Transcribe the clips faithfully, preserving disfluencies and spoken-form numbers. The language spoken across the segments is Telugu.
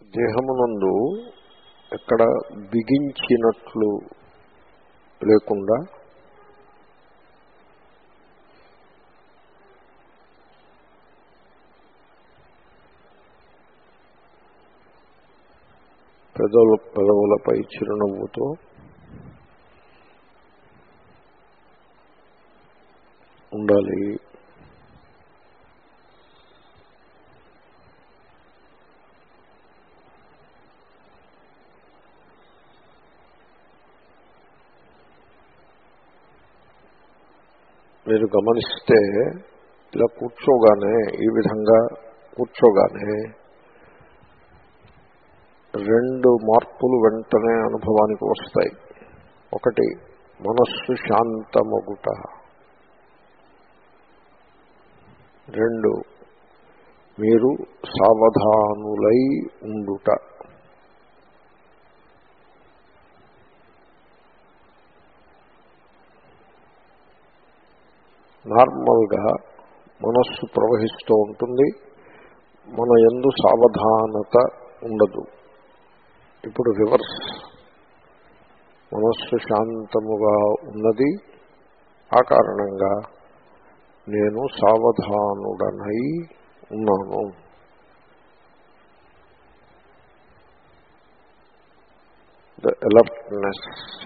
దేహమునందు ఎక్కడ బిగించినట్లు లేకుండా పెదవుల పెదవులపై చిరునవ్వుతో ఉండాలి. మీరు గమనిస్తే ఇలా కూర్చోగానే, ఈ విధంగా కూర్చోగానే రెండు మార్పులు వెంటనే అనుభవానికి వస్తాయి. ఒకటి, మనస్సు శాంతమగుట. రెండు, మీరు సావధానులై ఉండుట. నార్మల్గా మనస్సు ప్రవహిస్తూ ఉంటుంది, మన యందు సావధానత ఉండదు. ఇప్పుడు రివర్స్, మనస్సు శాంతముగా ఉన్నది, ఆ కారణంగా నేను సావధానుడనై ఉన్నాను. The alertness.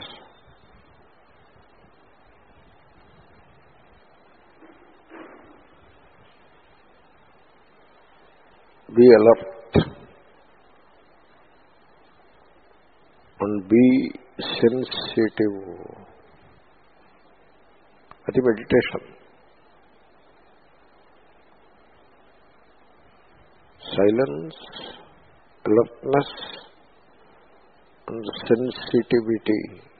Be alert and be sensitive. అది meditation. Silence, alertness and sensitivity.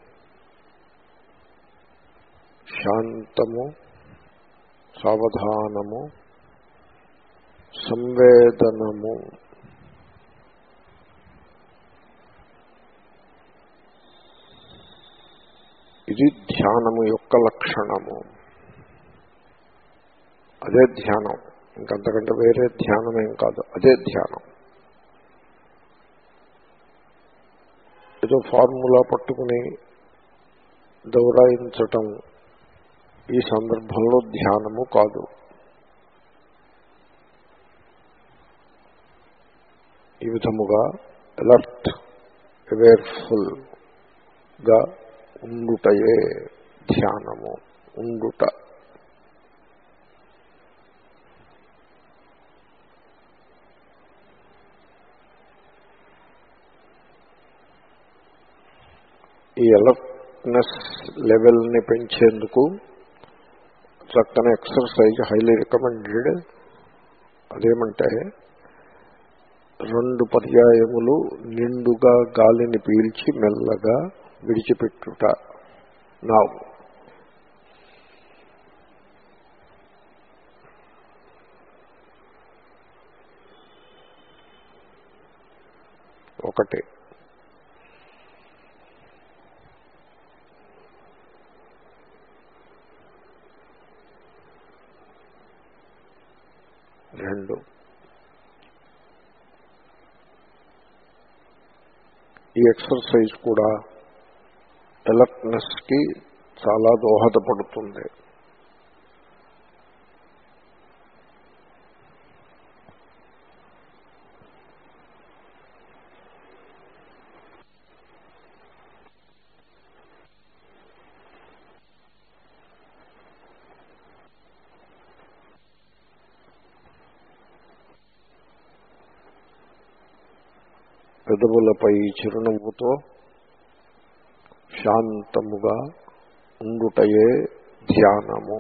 శాంతము, సావధానము, సంవేదనము. ఇది ధ్యానము యొక్క లక్షణము. అదే ధ్యానం, ఇంకంతకంటే వేరే ధ్యానమేం కాదు, అదే ధ్యానం. ఏదో ఫార్ములా పట్టుకుని దౌరాయించటం ఈ సందర్భంలో ధ్యానము కాదు. ఈ విధముగా అలర్ట్, అవేర్ఫుల్ గా ఉండుటయే ధ్యానము. ఉండుట. ఈ అలర్ట్నెస్ లెవెల్ని పెంచేందుకు చక్కని ఎక్సర్సైజ్ హైలీ రికమెండెడ్. అదేమంటే, రెండు పర్యాయములు నిండుగా గాలిని పీల్చి మెల్లగా విడిచిపెట్టుట. నా ఒకటి, రెండు. ఈ ఎక్సర్సైజ్ కూడా అలర్ట్నెస్ కి చాలా దోహదపడుతుంది. పెదవులపై చిరునవ్వుతో శాంతముగా ఉండుటయే ధ్యానము.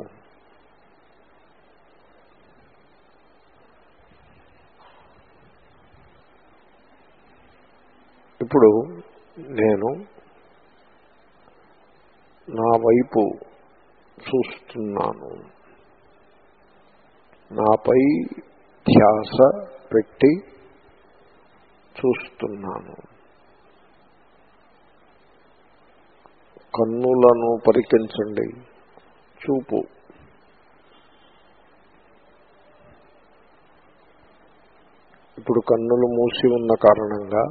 ఇప్పుడు నేను నా వైపు చూస్తున్నాను, నాపై ధ్యాస పెట్టి చూస్తున్నాను. కన్నులను పరికించండి. చూపు. ఇప్పుడు కన్నులు మూసి ఉన్న కారణంగా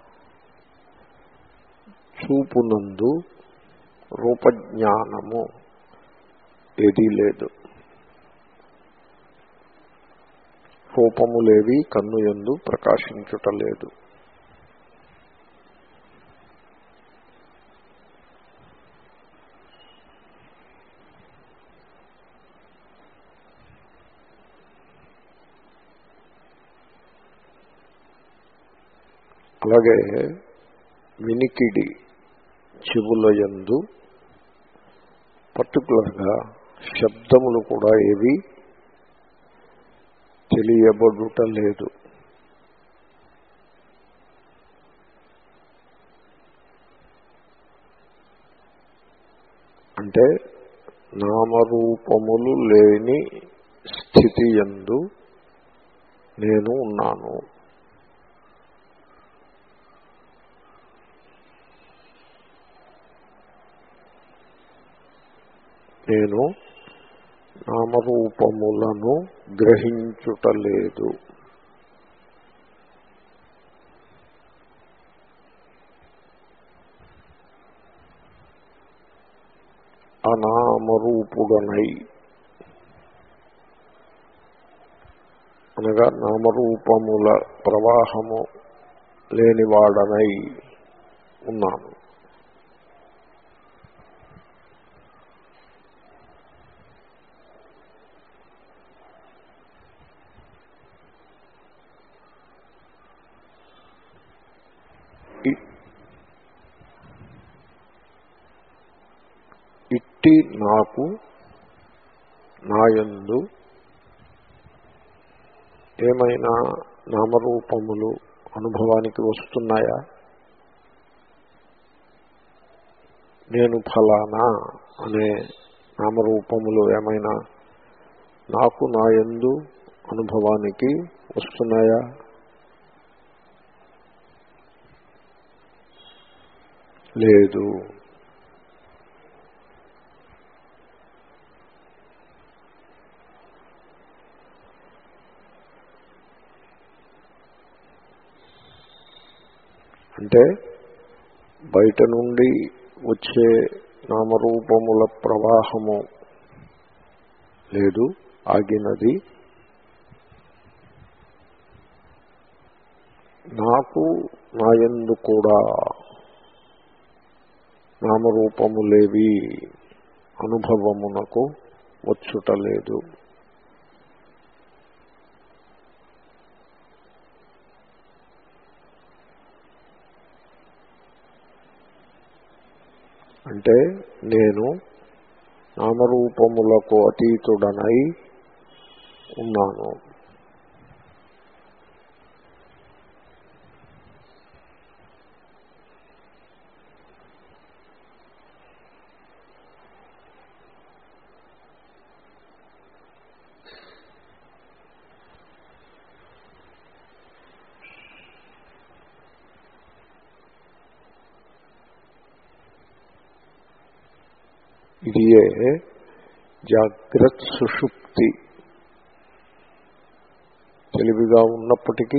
చూపునందు రూపజ్ఞానము ఏదీ లేదు. రూపములేవి కన్ను యందు ప్రకాశించుట లేదు. అలాగే వినికిడి చెవుల యందు పర్టికులర్గా శబ్దములు కూడా ఏవి తెలియబడుట లేదు. అంటే నామరూపములు లేని స్థితి యందు నేను ఉన్నాను. నేను నామరూపములను గ్రహించుటలేదు. అనామరూపుడనై అనగా నామరూపముల ప్రవాహము లేనివాడనై ఉన్నాను. ఇట్టి నాకు నాయందు ఏమైనా నామరూపములు అనుభవానికి వస్తున్నాయా? నేను ఫలానా అనే నామరూపములు ఏమైనా నాకు నాయందు అనుభవానికి వస్తున్నాయా? లేదు. అంటే బయట నుండి వచ్చే నామరూపముల ప్రవాహము లేదు, ఆగినది. నాకు నాయందు కూడా నామరూపములేవి అనుభవమునకు వచ్చుటలేదు. అంటే నేను నామరూపములకు అతీతుడనై ఉన్నాను. ఇదియే జాగ్రత్ సుషుప్తి. తెలివిగా ఉన్నప్పటికీ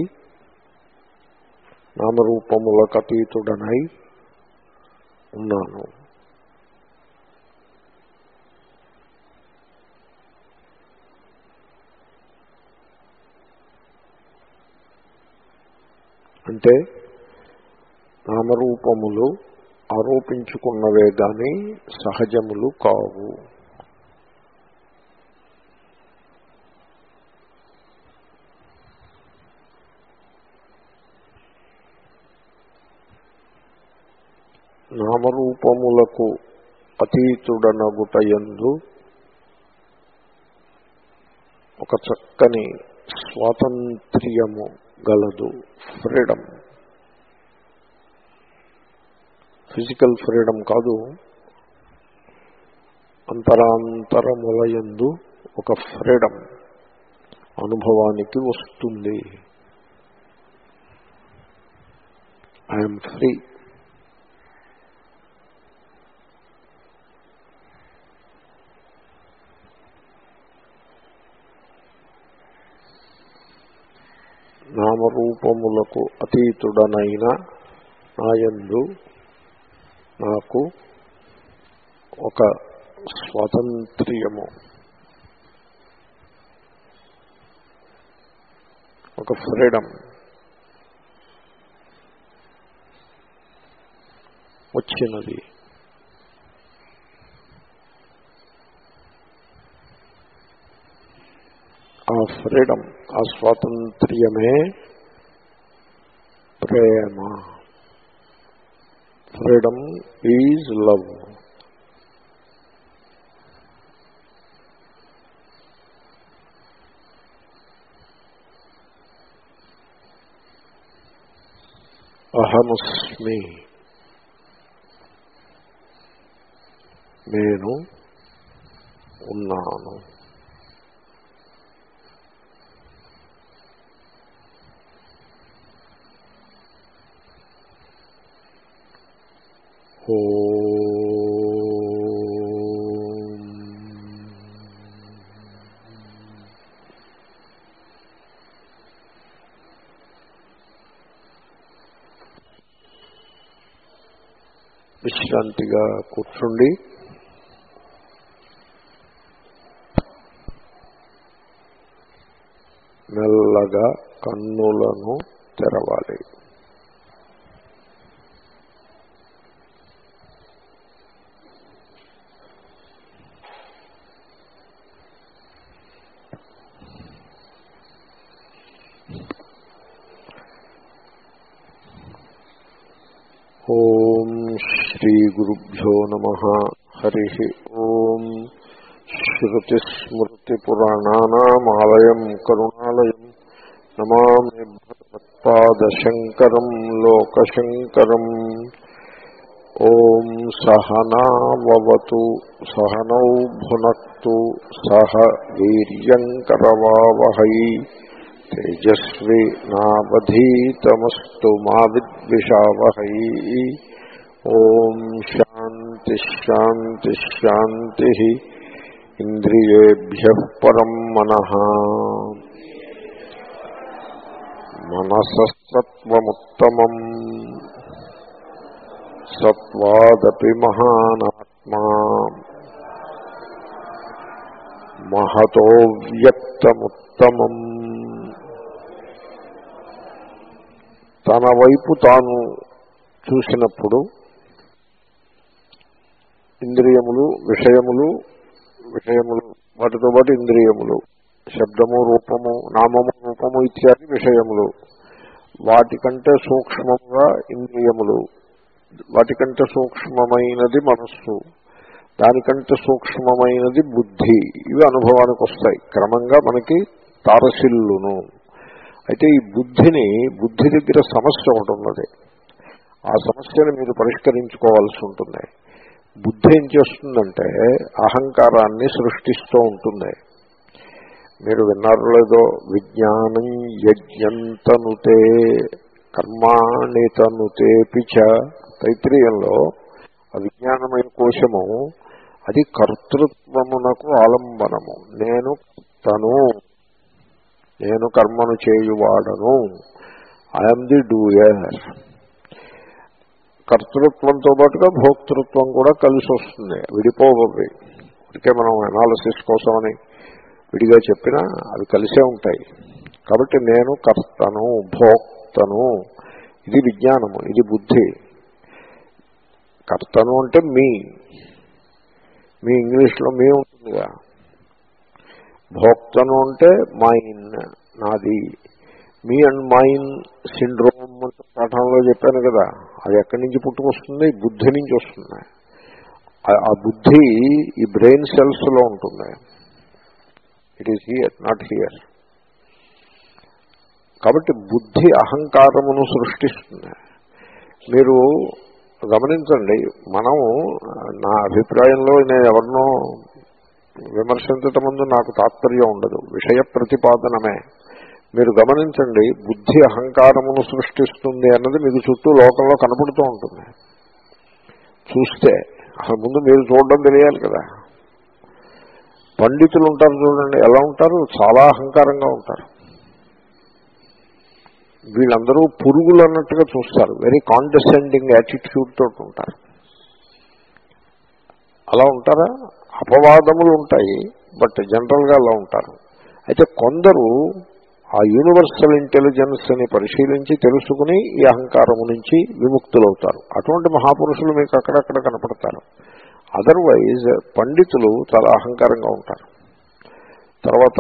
నామరూపములకు అతీతుడనై ఉన్నాను. అంటే నామరూపములు ఆరోపించుకున్నవే గాని సహజములు కావు. నామరూపములకు అతీతుడనగుటయందు ఒక చక్కని స్వాతంత్ర్యము గలదు, ఫ్రీడమ్. ఫిజికల్ ఫ్రీడమ్ కాదు, అంతరాంతరములయందు ఒక ఫ్రీడమ్ అనుభవానికి వస్తుంది. I'm free. నామరూపములకు అతీతుడనైన నాయందు నాకు ఒక స్వాతంత్ర్యము, ఒక ఫ్రీడమ్ వచ్చినది. ఆ ఫ్రీడమ్, ఆ స్వాతంత్ర్యమే ప్రేమ. Freedom is love. అహమస్మి, నేను ఉన్నాను. విశ్రాంతిగా కూర్చుండి మెల్లగా కన్నులను తెరవాలి. ఓం శ్రీ గురుభ్యో నమః. హరి ఓం. శ్రుతిస్మృతిపురాణానామాలయం కరుణాలయం నమామి భగవత్పాదశంకరం లోకశంకరం. ఓం సహనావతు సహనౌ భునక్తు సహ వీర్యంకరవావహై తేజస్వి నావధీతమస్తు మా విద్విషావహై. ఓం శాంతి శాంతి శాంతి. ఇంద్రియేభ్యః పరం మనః. మనసస్తత్వముత్తమం సత్వాదపి మహానాత్మా మహతో వ్యక్తముత్తమం. తన వైపు తాను చూసినప్పుడు ఇంద్రియములు, విషయములు, విషయములు వాటితో పాటు ఇంద్రియములు, శబ్దము, రూపము, నామము, రూపము ఇత్యాది విషయములు, వాటికంటే సూక్ష్మముగా ఇంద్రియములు, వాటికంటే సూక్ష్మమైనది మనస్సు, దానికంటే సూక్ష్మమైనది బుద్ధి, ఇవి అనుభవానికి వస్తాయి. క్రమంగా మనకి తారసిల్లును. అయితే ఈ బుద్ధిని, బుద్ధి దగ్గర సమస్య ఒకటి ఉన్నది. ఆ సమస్యను మీరు పరిష్కరించుకోవాల్సి ఉంటుంది. బుద్ధి ఏం చేస్తుందంటే అహంకారాన్ని సృష్టిస్తూ ఉంటుంది. మీరు విన్నారు లేదో, విజ్ఞానం యజ్ఞంతనుతే కర్మాణి తనుతే పిచ. తైత్రీయంలో ఆ విజ్ఞానమయ కోశము అది కర్తృత్వమునకు ఆలంబనము. నేను తను, నేను కర్మను చేయువాడను, ఐఎమ్ ది డూయర్. కర్తృత్వంతో పాటుగా భోక్తృత్వం కూడా కలిసి వస్తుంది, విడిపోవవి. ఇదికే మనం అనాలిసిస్ కోసమని విడిగా చెప్పినా అవి కలిసే ఉంటాయి. కాబట్టి నేను కర్తను, భోక్తను, ఇది విజ్ఞానము, ఇది బుద్ధి. కర్తను అంటే మీ, మీ ఇంగ్లీష్లో మీ ఉంటుందిగా. భోక్తను అంటే మైన్, నాది. మీ అండ్ మైన్ సిండ్రోమ్ పాఠంలో చెప్పాను కదా, అది ఎక్కడి నుంచి పుట్టుకొస్తుంది? బుద్ధి నుంచి వస్తుంది. ఆ బుద్ధి ఈ బ్రెయిన్ సెల్స్ లో ఉంటుంది. It is here, not here. కాబట్టి బుద్ధి అహంకారమును సృష్టిస్తుంది. మీరు గమనించండి, మనం, నా అభిప్రాయంలో నేను ఎవరినో విమర్శించటం ముందు నాకు తాత్పర్యం ఉండదు, విషయ ప్రతిపాదనమే. మీరు గమనించండి, బుద్ధి అహంకారమును సృష్టిస్తుంది అన్నది మీకు చుట్టూ లోకంలో కనపడుతూ ఉంటుంది. చూస్తే అసలు ముందు మీరు చూడడం తెలియాలి కదా. పండితులు ఉంటారు చూడండి, ఎలా ఉంటారు? చాలా అహంకారంగా ఉంటారు. వీళ్ళందరూ పురుగులు అన్నట్టుగా చూస్తారు. వెరీ కాండెసెండింగ్ యాటిట్యూడ్ తోటి ఉంటారు. అలా ఉంటారా? అపవాదములు ఉంటాయి, బట్ జనరల్గా అలా ఉంటారు. అయితే కొందరు ఆ యూనివర్సల్ ఇంటెలిజెన్స్ అని పరిశీలించి తెలుసుకుని ఈ అహంకారము నుంచి విముక్తులవుతారు. అటువంటి మహాపురుషులు మీకు అక్కడక్కడ కనపడతారు. అదర్వైజ్ పండితులు చాలా అహంకారంగా ఉంటారు. తర్వాత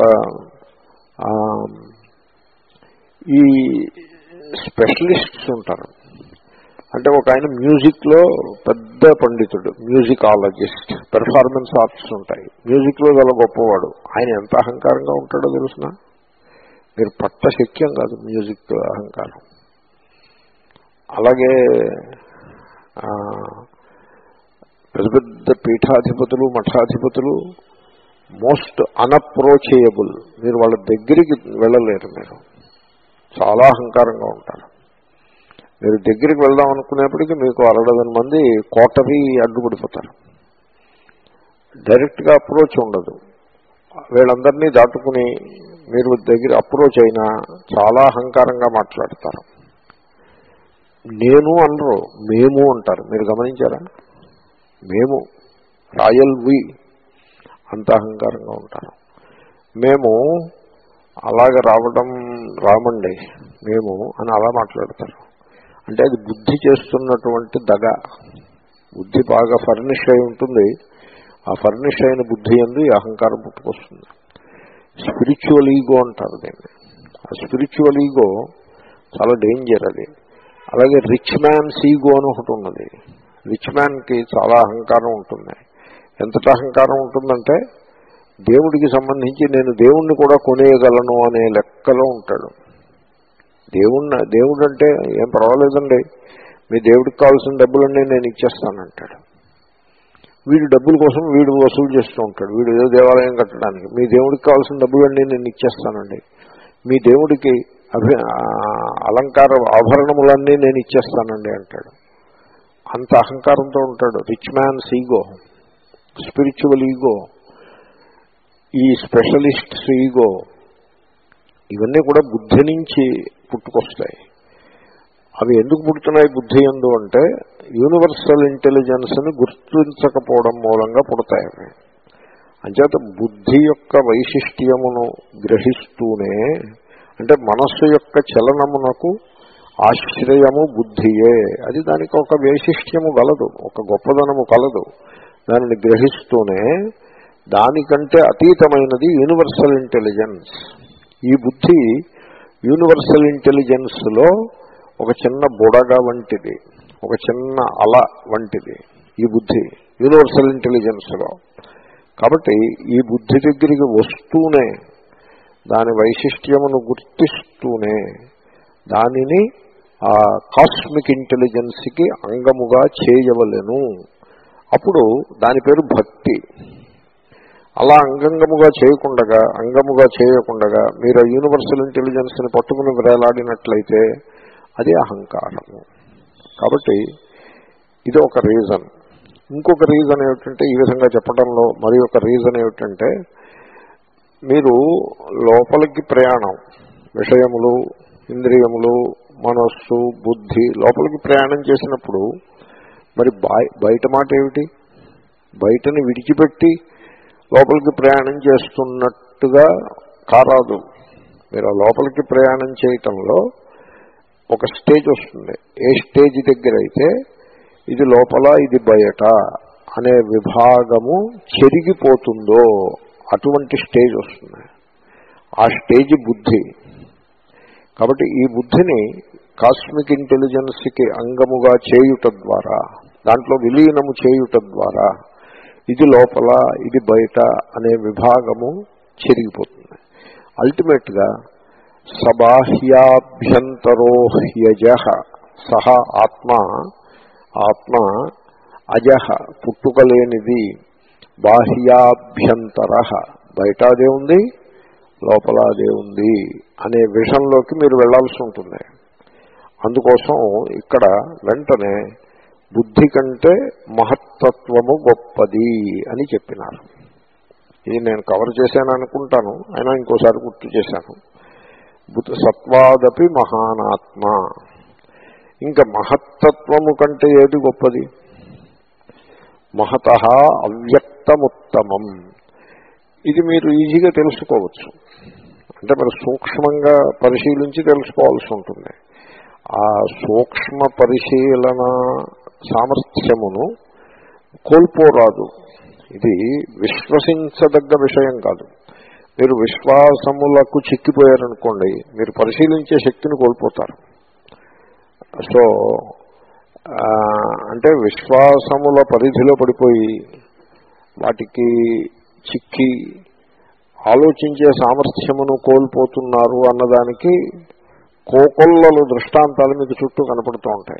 ఈ స్పెషలిస్ట్స్ ఉంటారు. అంటే ఒక ఆయన మ్యూజిక్లో పెద్ద పండితుడు, మ్యూజికాలజిస్ట్, పెర్ఫార్మెన్స్ ఆర్ట్స్ ఉంటాయి, మ్యూజిక్లో చాలా గొప్పవాడు. ఆయన ఎంత అహంకారంగా ఉంటాడో తెలుసునా? మీరు పట్ట శక్యం కాదు మ్యూజిక్ అహంకారం. అలాగే పెద్ద పెద్ద పీఠాధిపతులు, మఠాధిపతులు మోస్ట్ అన్అప్రోచయబుల్. మీరు వాళ్ళ దగ్గరికి వెళ్ళలేరు. మీరు చాలా అహంకారంగా ఉంటారు. మీరు దగ్గరికి వెళ్దాం అనుకునేప్పటికీ మీకు అరడజన్ మంది కోటరీ అడ్డుపడిపోతారు. డైరెక్ట్గా అప్రోచ్ ఉండదు. వీళ్ళందరినీ దాటుకుని మీరు దగ్గర అప్రోచ్ అయినా చాలా అహంకారంగా మాట్లాడతారు. నేను అనరు, మేము అంటారు. మీరు గమనించారా? మేము, రాయల్ వి, అంత అహంకారంగా ఉంటారు. మేము అలాగ రావడం రామండి మేము అని అలా మాట్లాడతారు. అంటే అది బుద్ధి చేస్తున్నటువంటి దగ. బుద్ధి బాగా ఫర్నిష్ అయి ఉంటుంది. ఆ ఫర్నిష్ అయిన బుద్ధి యందు ఈ అహంకారం పుట్టుకొస్తుంది. స్పిరిచువల్ ఈగో అంటారు దీన్ని. ఆ స్పిరిచువల్ ఈగో చాలా డేంజర్ అది. అలాగే రిచ్ మ్యాన్స్ ఈగో అని ఒకటి ఉన్నది. రిచ్ మ్యాన్కి చాలా అహంకారం ఉంటుంది. ఎంతటి అహంకారం ఉంటుందంటే దేవుడికి సంబంధించి నేను దేవుణ్ణి కూడా కొనేయగలను అనే లెక్కలో ఉంటాడు. దేవుణ్ణి దేవుడు అంటే ఏం పర్వాలేదండి, మీ దేవుడికి కావాల్సిన డబ్బులన్నీ నేను ఇచ్చేస్తానంటాడు. వీడు డబ్బుల కోసం వీడు వసూలు చేస్తూ ఉంటాడు. వీడు ఏదో దేవాలయం కట్టడానికి మీ దేవుడికి కావాల్సిన డబ్బులన్నీ నేను ఇచ్చేస్తానండి, మీ దేవుడికి అభి అలంకార ఆభరణములన్నీ నేను ఇచ్చేస్తానండి అంటాడు. అంత అహంకారంతో ఉంటాడు. Rich man's ego, spiritual ego, ఈ స్పెషలిస్ట్స్ ఈగో, ఇవన్నీ కూడా బుద్ధి నుంచి పుట్టుకొస్తాయి. అవి ఎందుకు పుడుతున్నాయి బుద్ధి యందు అంటే యూనివర్సల్ ఇంటెలిజెన్స్ని గుర్తించకపోవడం మూలంగా పుడతాయి. అంచేత బుద్ధి యొక్క వైశిష్ట్యమును గ్రహిస్తూనే, అంటే మనస్సు యొక్క చలనమునకు ఆశ్రయము బుద్ధియే, అది దానికి ఒక వైశిష్ట్యము గలదు, ఒక గొప్పదనము కలదు. దానిని గ్రహిస్తూనే దానికంటే అతీతమైనది యూనివర్సల్ ఇంటెలిజెన్స్. ఈ బుద్ధి యూనివర్సల్ ఇంటెలిజెన్స్లో ఒక చిన్న బుడగ వంటిది, ఒక చిన్న అల వంటిది ఈ బుద్ధి యూనివర్సల్ ఇంటెలిజెన్స్లో. కాబట్టి ఈ బుద్ధి దగ్గరికి వస్తూనే, దాని వైశిష్ట్యమును గుర్తిస్తూనే దానిని ఆ కాస్మిక్ ఇంటెలిజెన్స్కి అంగముగా చేయవలెను. అప్పుడు దాని పేరు భక్తి. అలా అంగంగముగా చేయకుండగా, అంగముగా చేయకుండగా మీరు ఆ యూనివర్సల్ ఇంటెలిజెన్స్ని పట్టుకుని వేలాడినట్లయితే అది అహంకారము. కాబట్టి ఇది ఒక రీజన్. ఇంకొక రీజన్ ఏమిటంటే, ఈ విధంగా చెప్పడంలో మరి ఒక రీజన్ ఏమిటంటే, మీరు లోపలికి ప్రయాణం, విషయములు, ఇంద్రియములు, మనస్సు, బుద్ధి లోపలికి ప్రయాణం చేసినప్పుడు మరి బయట మాట ఏమిటి? బయటని విడిచిపెట్టి లోపలికి ప్రయాణం చేస్తున్నట్టుగా కారాదు. మీరు లోపలికి ప్రయాణం చేయటంలో ఒక స్టేజ్ వస్తుంది. ఏ స్టేజ్ దగ్గర అయితే ఇది లోపల ఇది బయట అనే విభాగము చెరిగిపోతుందో అటువంటి స్టేజ్ వస్తుంది. ఆ స్టేజ్ బుద్ధి. కాబట్టి ఈ బుద్ధిని కాస్మిక్ ఇంటెలిజెన్స్కి అంగముగా చేయుట ద్వారా, దాంట్లో విలీనము చేయుట ద్వారా ఇది లోపల ఇది బయట అనే విభాగము చెరిగిపోతుంది. అల్టిమేట్గా సబాహ్యాభ్యంతరో హ్యజ సహ ఆత్మ, ఆత్మ అజహ పుట్టుకలేనిది, బాహ్యాభ్యంతర బయట అదే ఉంది లోపల అదే ఉంది అనే విషయంలోకి మీరు వెళ్లాల్సి ఉంటుంది. అందుకోసం ఇక్కడ వెంటనే బుద్ధి కంటే మహత్తత్వము గొప్పది అని చెప్పినారు. ఇది నేను కవర్ చేశాను అనుకుంటాను, అయినా ఇంకోసారి గుర్తు చేశాను. సత్వాదపి మహానాత్మ. ఇంకా మహత్తత్వము కంటే ఏది గొప్పది? మహతః అవ్యక్తముత్తమం. ఇది మీరు ఈజీగా తెలుసుకోవచ్చు. అంటే మరి సూక్ష్మంగా పరిశీలించి తెలుసుకోవాల్సి ఉంటుంది. ఆ సూక్ష్మ పరిశీలన సామర్థ్యమును కోల్పోరాదు. ఇది విశ్వసించదగ్గ విషయం కాదు. మీరు విశ్వాసములకు చిక్కిపోయారనుకోండి, మీరు పరిశీలించే శక్తిని కోల్పోతారు. సో అంటే విశ్వాసముల పరిధిలో పడిపోయి వాటికి చిక్కి ఆలోచించే సామర్థ్యమును కోల్పోతున్నారు అన్నదానికి కోకొల్లలు దృష్టాంతాలు మీకు చుట్టూ కనపడుతూ ఉంటాయి.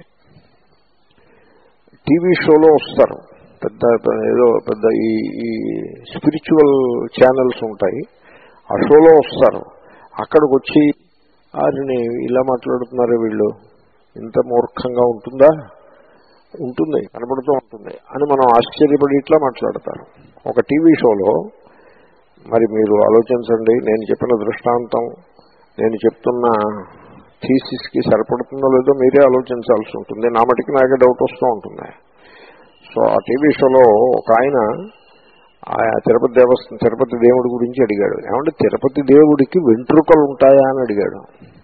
టీవీ షోలో వస్తారు, పెద్ద ఏదో పెద్ద ఈ ఈ స్పిరిచువల్ ఛానల్స్ ఉంటాయి, ఆ షోలో వస్తారు. అక్కడికి వచ్చి వారిని ఇలా మాట్లాడుతున్నారు, వీళ్ళు ఇంత మూర్ఖంగా ఉంటుందా? ఉంటుంది, కనపడుతూ ఉంటుంది అని మనం ఆశ్చర్యపడి ఇట్లా మాట్లాడతారు ఒక టీవీ షోలో. మరి మీరు ఆలోచించండి, నేను చెప్పిన దృష్టాంతం నేను చెప్తున్న థీసిస్కి సరిపడుతుందో లేదో మీరే ఆలోచించాల్సి ఉంటుంది. నా మటుకి నాకే డౌట్ వస్తూ ఉంటుంది. సో ఆ టీవీ షోలో ఒక ఆయన ఆ తిరుపతి దేవస్థానం తిరుపతి దేవుడి గురించి అడిగాడు. ఏమంటే తిరుపతి దేవుడికి వెంట్రుకలు ఉంటాయా అని అడిగాడు.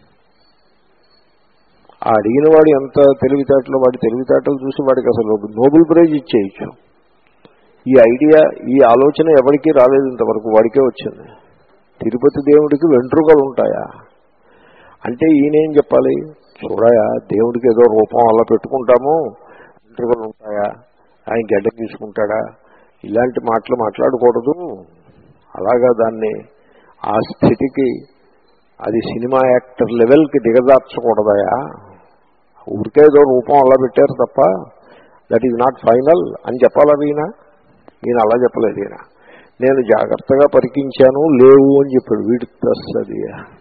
ఆ అడిగిన వాడు ఎంత తెలివితేటలో, వాడి తెలివితేటలు చూసి వాడికి అసలు నోబెల్ ప్రైజ్ ఇచ్చేయచ్చు. ఈ ఐడియా, ఈ ఆలోచన ఎవరికీ రాలేదు ఇంతవరకు, వాడికే వచ్చింది. తిరుపతి దేవుడికి వెంట్రుకలు ఉంటాయా అంటే ఈయనేం చెప్పాలి? చూడాయా, దేవుడికి ఏదో రూపం అలా పెట్టుకుంటాము, వెంట్రుకలు ఉంటాయా, ఆయన గడ్డ తీసుకుంటాడా, ఇలాంటి మాటలు మాట్లాడకూడదు. అలాగా దాన్ని ఆ స్థితికి, అది సినిమా యాక్టర్ లెవెల్కి దిగజార్చకూడదయా. ఊరికే ఏదో రూపం అలా పెట్టారు తప్ప దట్ ఈజ్ నాట్ ఫైనల్ అని చెప్పాలా? ఈయన ఈయన అలా చెప్పలేదు. ఈయన నేను జాగ్రత్తగా పరికించాను, లేవు అని చెప్పాడు. వీడి వస్తుంది,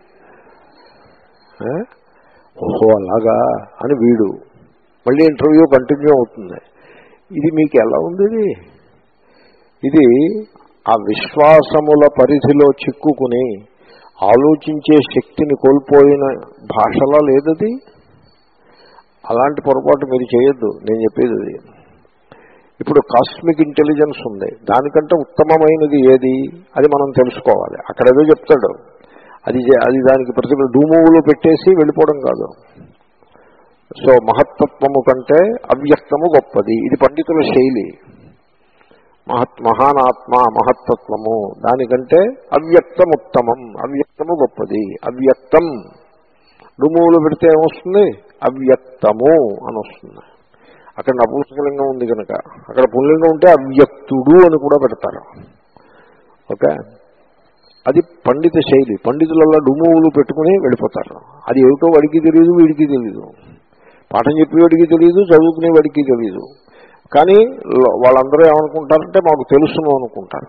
ఓహో అలాగా అని వీడు. మళ్ళీ ఇంటర్వ్యూ కంటిన్యూ అవుతుంది. ఇది మీకు ఎలా ఉంది? ఇది ఇది ఆ విశ్వాసముల పరిధిలో చిక్కుకుని ఆలోచించే శక్తిని కోల్పోయిన భాషలా లేదది. అలాంటి పొరపాటు మీరు చేయొద్దు, నేను చెప్పేది అది. ఇప్పుడు కాస్మిక్ ఇంటెలిజెన్స్ ఉంది, దానికంటే ఉత్తమమైనది ఏది అది మనం తెలుసుకోవాలి. అక్కడ ఏదో చెప్తాడు, అది అది దానికి ప్రతి డూమువులు పెట్టేసి వెళ్ళిపోవడం కాదు. సో మహత్తత్వము కంటే అవ్యక్తము గొప్పది. ఇది పండితుల శైలి. మహత్ మహానాత్మ మహత్తత్వము, దానికంటే అవ్యక్తం ఉత్తమం, అవ్యక్తము గొప్పది. అవ్యక్తం డుమువులు పెడితే ఏమొస్తుంది? అవ్యక్తము అని వస్తుంది. అక్కడ నపుంసకలింగం ఉంది కనుక, అక్కడ పుల్లింగం ఉంటే అవ్యక్తుడు అని కూడా పెడతారు. ఓకే, అది పండిత శైలి. పండితులలో డుమువులు పెట్టుకుని వెళ్ళిపోతారు. అది ఏమిటో వాడికి తెలియదు, వీడికి తెలియదు, పాఠం చెప్పేవాడికి తెలియదు, చదువుకునే వాడికి తెలియదు. కానీ వాళ్ళందరూ ఏమనుకుంటారంటే మాకు తెలుసును అనుకుంటారు.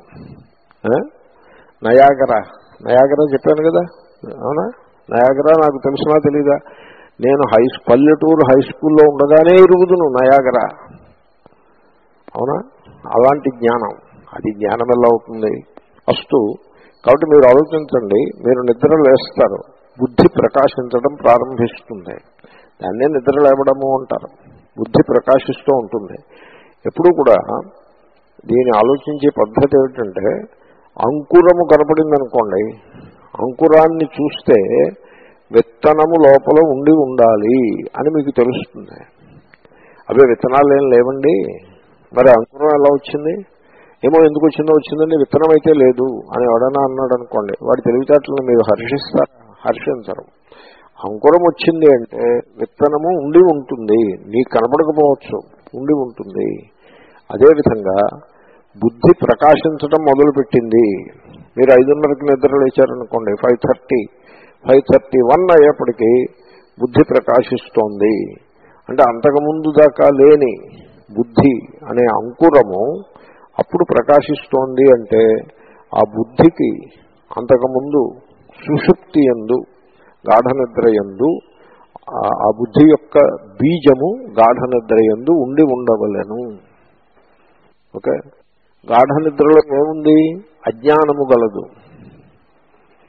నయాగరా నయాగరా చెప్పాను కదా, అవునా? నయాగరా నాకు తెలుసునా తెలీదా? నేను హై పల్లెటూరు హై స్కూల్లో ఉండగానే ఎరుగుదును నయాగరా, అవునా? అలాంటి జ్ఞానం, అది జ్ఞానం ఎలా అవుతుంది? అస్తు. కాబట్టి మీరు ఆలోచించండి, మీరు నిద్ర లేస్తారు, బుద్ధి ప్రకాశించడం ప్రారంభిస్తుంది. దాన్నే నిద్ర లేవడము అంటారు. బుద్ధి ప్రకాశిస్తూ ఉంటుంది. ఎప్పుడూ కూడా దీన్ని ఆలోచించే పద్ధతి ఏమిటంటే, అంకురము కనపడింది అనుకోండి, అంకురాన్ని చూస్తే విత్తనము లోపల ఉండి ఉండాలి అని మీకు తెలుస్తుంది. అవే విత్తనాలు ఏం లేవండి, మరి అంకురం ఎలా వచ్చింది? ఏమో ఎందుకు వచ్చిందో వచ్చిందండి, విత్తనం అయితే లేదు అని ఎవడన్నా అన్నాడు అనుకోండి, వాడి తెలివితేటలను మీరు హర్షిస్తారు? హర్షించరు. అంకురం వచ్చింది అంటే విత్తనము ఉండి ఉంటుంది, నీకు కనపడకపోవచ్చు, ఉండి ఉంటుంది. అదేవిధంగా బుద్ధి ప్రకాశించడం మొదలుపెట్టింది. మీరు ఐదున్నరకి నిద్ర లేచారనుకోండి, five thirty five thirty one అయ్యేప్పటికీ బుద్ధి ప్రకాశిస్తోంది. అంటే అంతకుముందు దాకా లేని బుద్ధి అనే అంకురము అప్పుడు ప్రకాశిస్తోంది. అంటే ఆ బుద్ధికి అంతకుముందు సుషుప్తి యందు, గాఢ నిద్ర యందు, ఆ బుద్ధి యొక్క బీజము గాఢ నిద్ర యందు ఉండి ఉండవలెను. ఓకే, గాఢ నిద్రలో ఏముంది? అజ్ఞానము గలదు.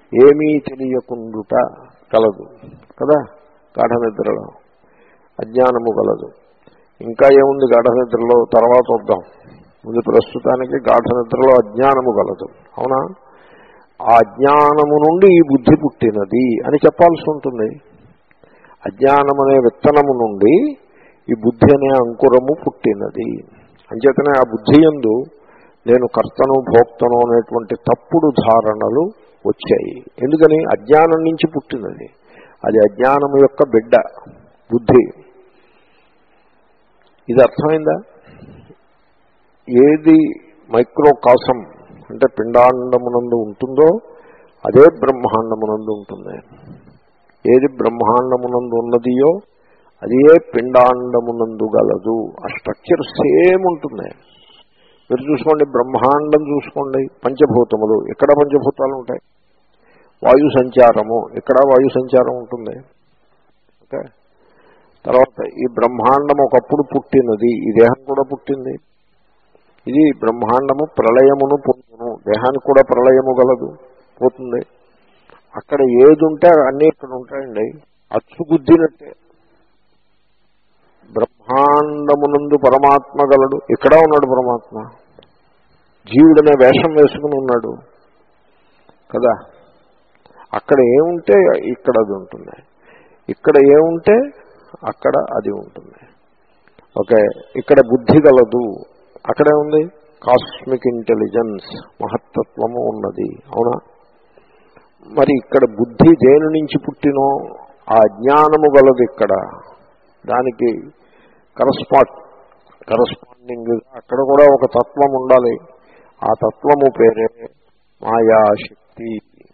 ఏమీ తెలియకుండుట కలదు కదా గాఢ నిద్రలో, అజ్ఞానము కలదు. ఇంకా ఏముంది గాఢ నిద్రలో తర్వాత వద్దాం, ముందు ప్రస్తుతానికి గాఢ నిద్రలో అజ్ఞానము కలదు. అవునా? ఆ అజ్ఞానము నుండి ఈ బుద్ధి పుట్టినది అని చెప్పాల్సి ఉంటుంది. అజ్ఞానము అనే విత్తనము నుండి ఈ బుద్ధి అనే అంకురము పుట్టినది. అంచేతనే ఆ బుద్ధి యందు నేను కర్తను భోక్తను అనేటువంటి తప్పుడు ధారణలు వచ్చాయి. ఎందుకని? అజ్ఞానం నుంచి పుట్టినది. అది అజ్ఞానము యొక్క బిడ్డ బుద్ధి. ఇది అర్థమైందా? ఏది మైక్రోకాసం అంటే పిండాండమునందు ఉంటుందో అదే బ్రహ్మాండమునందు ఉంటుంది. ఏది బ్రహ్మాండమునందు ఉన్నదియో అదే పిండాండమునందు గలదు. ఆ స్ట్రక్చర్ సేమ్ ఉంటుంది. మీరు చూసుకోండి, బ్రహ్మాండం చూసుకోండి, పంచభూతములు, ఎక్కడ పంచభూతాలు ఉంటాయి? వాయు సంచారము, ఎక్కడ వాయు సంచారం ఉంటుంది. ఓకే. తర్వాత ఈ బ్రహ్మాండం ఒకప్పుడు పుట్టినది, ఈ దేహం కూడా పుట్టింది. ఇది బ్రహ్మాండము ప్రళయమును పొందును, దేహానికి కూడా ప్రళయము గలదు, పోతుంది. అక్కడ ఏది ఉంటే అన్నీ ఇక్కడ ఉంటాయండి. అచ్చుగుద్దినట్టే బ్రహ్మాండమునందు పరమాత్మ గలడు, ఇక్కడ ఉన్నాడు పరమాత్మ. జీవుడనే వేషం వేసుకుని ఉన్నాడు కదా. అక్కడ ఏముంటే ఇక్కడ అది ఉంటుంది, ఇక్కడ ఏముంటే అక్కడ అది ఉంటుంది. ఓకే. ఇక్కడ బుద్ధి గలదు, అక్కడే ఉంది కాస్మిక్ ఇంటెలిజెన్స్, మహత్తత్వము ఉన్నది. అవునా? మరి ఇక్కడ బుద్ధి దేని నుంచి పుట్టినో ఆ జ్ఞానము గలదు ఇక్కడ. దానికి కరస్పాండ్ కరస్పాండింగ్ అక్కడ కూడా ఒక తత్వం ఉండాలి. ఆ తత్వము పేరే మాయాశక్తి.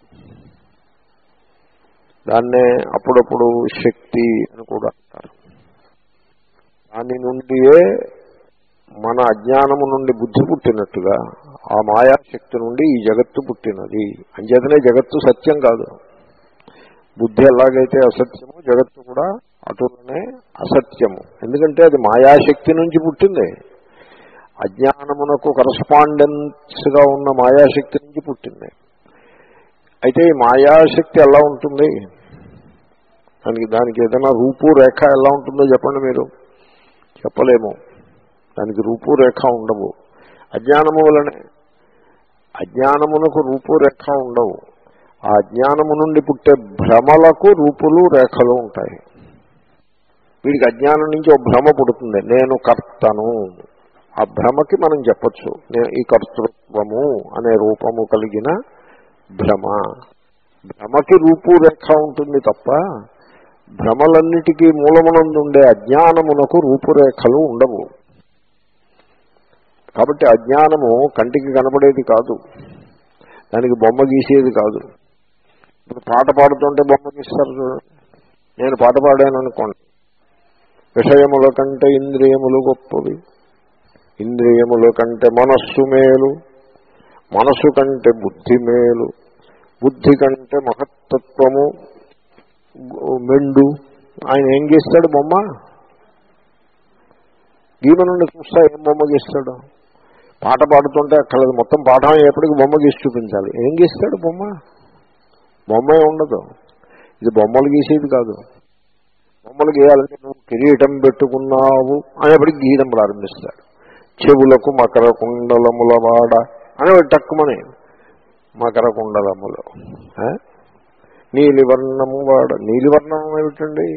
దాన్నే అప్పుడప్పుడు శక్తి అని కూడా అంటారు. దాని నుండియే మన అజ్ఞానము నుండి బుద్ధి పుట్టినట్టుగా ఆ మాయాశక్తి నుండి ఈ జగత్తు పుట్టినది. అంచేతనే జగత్తు సత్యం కాదు. బుద్ధి ఎలాగైతే అసత్యము, జగత్తు కూడా అటులనే అసత్యము. ఎందుకంటే అది మాయాశక్తి నుంచి పుట్టింది. అజ్ఞానమునకు కరస్పాండెన్స్గా ఉన్న మాయాశక్తి నుంచి పుట్టింది. అయితే ఈ మాయాశక్తి ఎలా ఉంటుంది? దానికి దానికి ఏదైనా రూపు రేఖ ఎలా ఉంటుందో చెప్పండి మీరు. చెప్పలేము. దానికి రూపురేఖ ఉండవు. అజ్ఞానము వలనే. అజ్ఞానమునకు రూపురేఖ ఉండవు. ఆ అజ్ఞానము నుండి పుట్టే భ్రమలకు రూపులు రేఖలు ఉంటాయి. వీడికి అజ్ఞానం నుంచి ఒక భ్రమ పుడుతుంది, నేను కర్తను. ఆ భ్రమకి మనం చెప్పచ్చు, నేను ఈ కర్తృత్వము అనే రూపము కలిగిన భ్రమ. భ్రమకి రూపురేఖ ఉంటుంది తప్ప భ్రమలన్నిటికీ మూలమునందుండే అజ్ఞానమునకు రూపురేఖలు ఉండవు. కాబట్టి అజ్ఞానము కంటికి కనపడేది కాదు, దానికి బొమ్మ గీసేది కాదు. ఇప్పుడు పాట పాడుతుంటే బొమ్మ గీస్తారు చూడండి. నేను పాట పాడాను అనుకోండి, విషయముల కంటే ఇంద్రియములు గొప్పవి, ఇంద్రియముల కంటే మనస్సు మేలు, మనస్సు కంటే బుద్ధి మేలు, బుద్ధి కంటే మహత్తత్వము మెండు. ఆయన ఏం గీస్తాడు బొమ్మ? గీమ నుండి చూస్తా ఏం బొమ్మ గీస్తాడు? పాట పాడుతుంటే అక్కర్లేదు, మొత్తం పాఠం ఎప్పటికి బొమ్మ గీసి చూపించాలి. ఏం గీస్తాడు బొమ్మ? బొమ్మే ఉండదు. ఇది బొమ్మలు గీసేది కాదు. బొమ్మలు గీయాలంటే నువ్వు కిరీటం పెట్టుకున్నావు అనేప్పటికి గీయడం ప్రారంభిస్తాడు. చెవులకు మకర కుండలముల వాడ అని టక్కుమని మకర కుండలములు, నీలివర్ణము వాడ. నీలివర్ణం ఏమిటండి?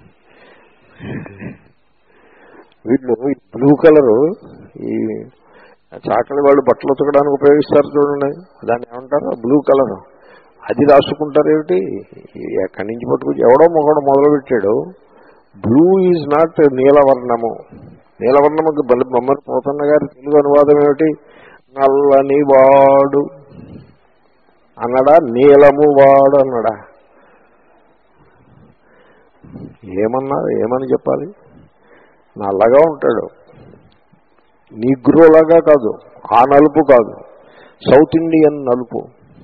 వీళ్ళు బ్లూ కలరు ఈ చాకలి వాళ్ళు బట్టలు ఉతకడానికి ఉపయోగిస్తారు చూడండి, దాన్ని ఏమంటారు? Blue colour. అది రాసుకుంటారు ఏమిటి? ఎక్కడి నుంచి పట్టుకొచ్చి ఎవడో మొగడు మొదలుపెట్టాడు. బ్లూ ఈజ్ నాట్ నీలవర్ణము. నీలవర్ణముకి బొమ్మరి పోతన్న గారి తెలుగు అనువాదం ఏమిటి? నల్లని వాడు అన్నడా, నీలము వాడు అన్నడా? ఏమన్నారు? ఏమని చెప్పాలి? నల్లగా ఉంటాడు, నీగ్రోలాగా కాదు, ఆ నలుపు కాదు, సౌత్ ఇండియన్ నలుపు.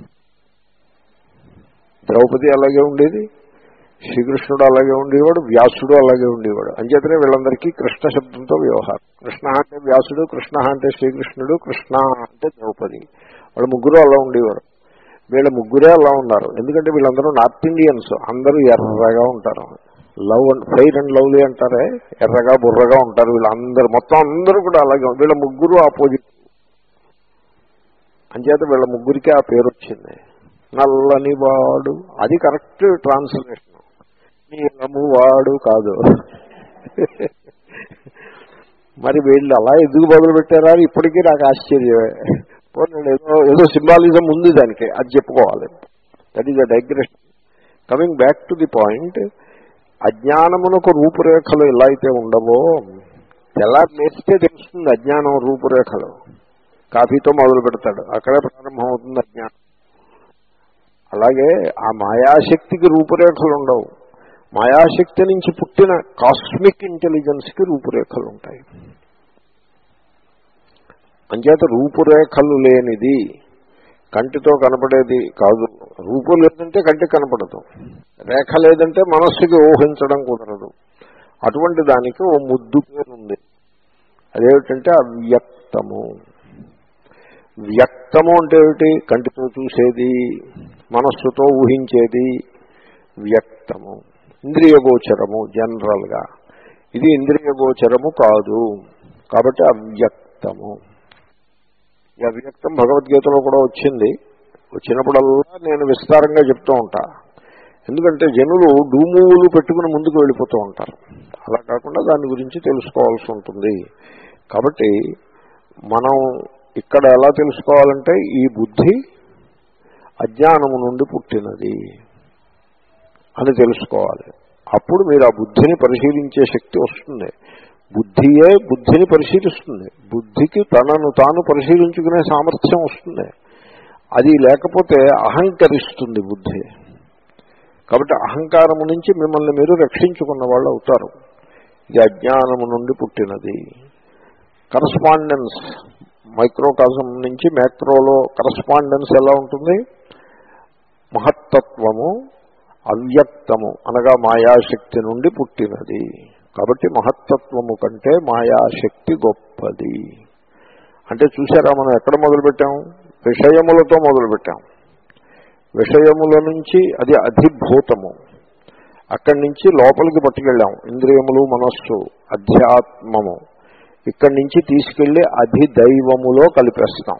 ద్రౌపది అలాగే ఉండేది, శ్రీకృష్ణుడు అలాగే ఉండేవాడు, వ్యాసుడు అలాగే ఉండేవాడు. అంచేతనే వీళ్ళందరికీ కృష్ణ శబ్దంతో వ్యవహారం. కృష్ణ అంటే వ్యాసుడు, కృష్ణ అంటే శ్రీకృష్ణుడు, కృష్ణ అంటే ద్రౌపది. వాళ్ళు ముగ్గురు అలా ఉండేవారు. వీళ్ళ ముగ్గురే అలా ఉన్నారు. ఎందుకంటే వీళ్ళందరూ నార్త్ ఇండియన్స్, అందరూ ఎర్రగా ఉంటారు. Love and fire and lovely అంటారే, ఎర్రగా బుర్రగా ఉంటారు వీళ్ళందరూ. మొత్తం అందరూ కూడా అలాగే. వీళ్ళ ముగ్గురు ఆపోజిట్. అంచేత వీళ్ళ ముగ్గురికి ఆ పేరు వచ్చింది, నల్లని వాడు. అది కరెక్ట్ ట్రాన్స్లేషన్. నీలము వాడు కాదు. మరి వీళ్ళు అలా ఎందుకు మొదలు పెట్టారా ఇప్పటికీ నాకు ఆశ్చర్యమే. ఏదో ఏదో సింబాలిజం ఉంది దానికి, అది చెప్పుకోవాలి. That is a digression. Coming back to the point, అజ్ఞానమునకు రూపురేఖలు ఎలా అయితే ఉండవో, ఎలా నేర్చితే తెలుస్తుంది అజ్ఞానం రూపురేఖలు. కాఫీతో మొదలు పెడతాడు, అక్కడే ప్రారంభం అవుతుంది అజ్ఞానం. అలాగే ఆ మాయాశక్తికి రూపురేఖలు ఉండవు. మాయాశక్తి నుంచి పుట్టిన కాస్మిక్ ఇంటెలిజెన్స్కి రూపురేఖలు ఉంటాయి. అంచేత రూపురేఖలు లేనిది కంటితో కనపడేది కాదు. రూపు లేదంటే కంటికి కనపడదు, రేఖ లేదంటే మనస్సుకి ఊహించడం కుదరదు. అటువంటి దానికి ఓ ముద్దు పేరుంది. అదేమిటంటే అవ్యక్తము. వ్యక్తము అంటే ఏమిటి? కంటితో చూసేది, మనస్సుతో ఊహించేది వ్యక్తము. ఇంద్రియగోచరము జనరల్గా. ఇది ఇంద్రియగోచరము కాదు, కాబట్టి అవ్యక్తము. ఈ అవ్యక్తం భగవద్గీతలో కూడా వచ్చింది. వచ్చినప్పుడల్లా నేను విస్తారంగా చెప్తూ ఉంటా. ఎందుకంటే జనులు డూములు పెట్టుకుని ముందుకు వెళ్ళిపోతూ ఉంటారు. అలా కాకుండా దాని గురించి తెలుసుకోవాల్సి ఉంటుంది. కాబట్టి మనం ఇక్కడ ఎలా తెలుసుకోవాలంటే, ఈ బుద్ధి అజ్ఞానము నుండి పుట్టినది అని తెలుసుకోవాలి. అప్పుడు మీరు ఆ బుద్ధిని పరిశీలించే శక్తి వస్తుంది. బుద్ధియే బుద్ధిని పరిశీలిస్తుంది. బుద్ధికి తనను తాను పరిశీలించుకునే సామర్థ్యం వస్తుంది. అది లేకపోతే అహంకరిస్తుంది బుద్ధి. కాబట్టి అహంకారము నుంచి మిమ్మల్ని మీరు రక్షించుకున్న వాళ్ళు అవుతారు. ఇది అజ్ఞానము నుండి పుట్టినది. కరస్పాండెన్స్, మైక్రోకాజం నుంచి మ్యాక్రోలో కరస్పాండెన్స్ ఎలా ఉంటుంది? మహత్తత్వము అవ్యక్తము అనగా మాయాశక్తి నుండి పుట్టినది. కాబట్టి మహత్తత్వము కంటే మాయాశక్తి గొప్పది. అంటే చూసారా, మనం ఎక్కడ మొదలుపెట్టాం? విషయములతో మొదలుపెట్టాం. విషయముల నుంచి అది అధిభూతము, అక్కడి నుంచి లోపలికి పట్టుకెళ్ళాం. ఇంద్రియములు, మనస్సు, అధ్యాత్మము. ఇక్కడి నుంచి తీసుకెళ్లి అధిదైవములో కలిపేస్తాం.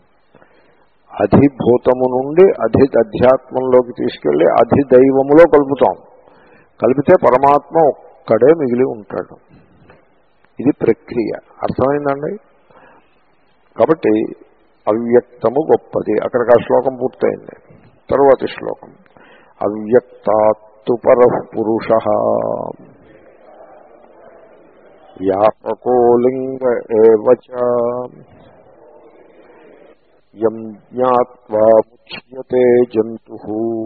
అధిభూతము నుండి అధి అధ్యాత్మంలోకి తీసుకెళ్లి అధిదైవములో కలుపుతాం. కలిపితే పరమాత్మ ఒక్కడే మిగిలి ఉంటాడు. ఇది ప్రక్రియ. అర్థమైందండి? కాబట్టి అవ్యక్తము గొప్పది. అక్కడికి ఆ శ్లోకం పూర్తయింది. తరువాతి శ్లోకం, అవ్యక్తాత్తు పరః పురుషః వ్యాపకో లింగ ఏవ చ యం జ్ఞాత్వా ముచ్యతే జంతుః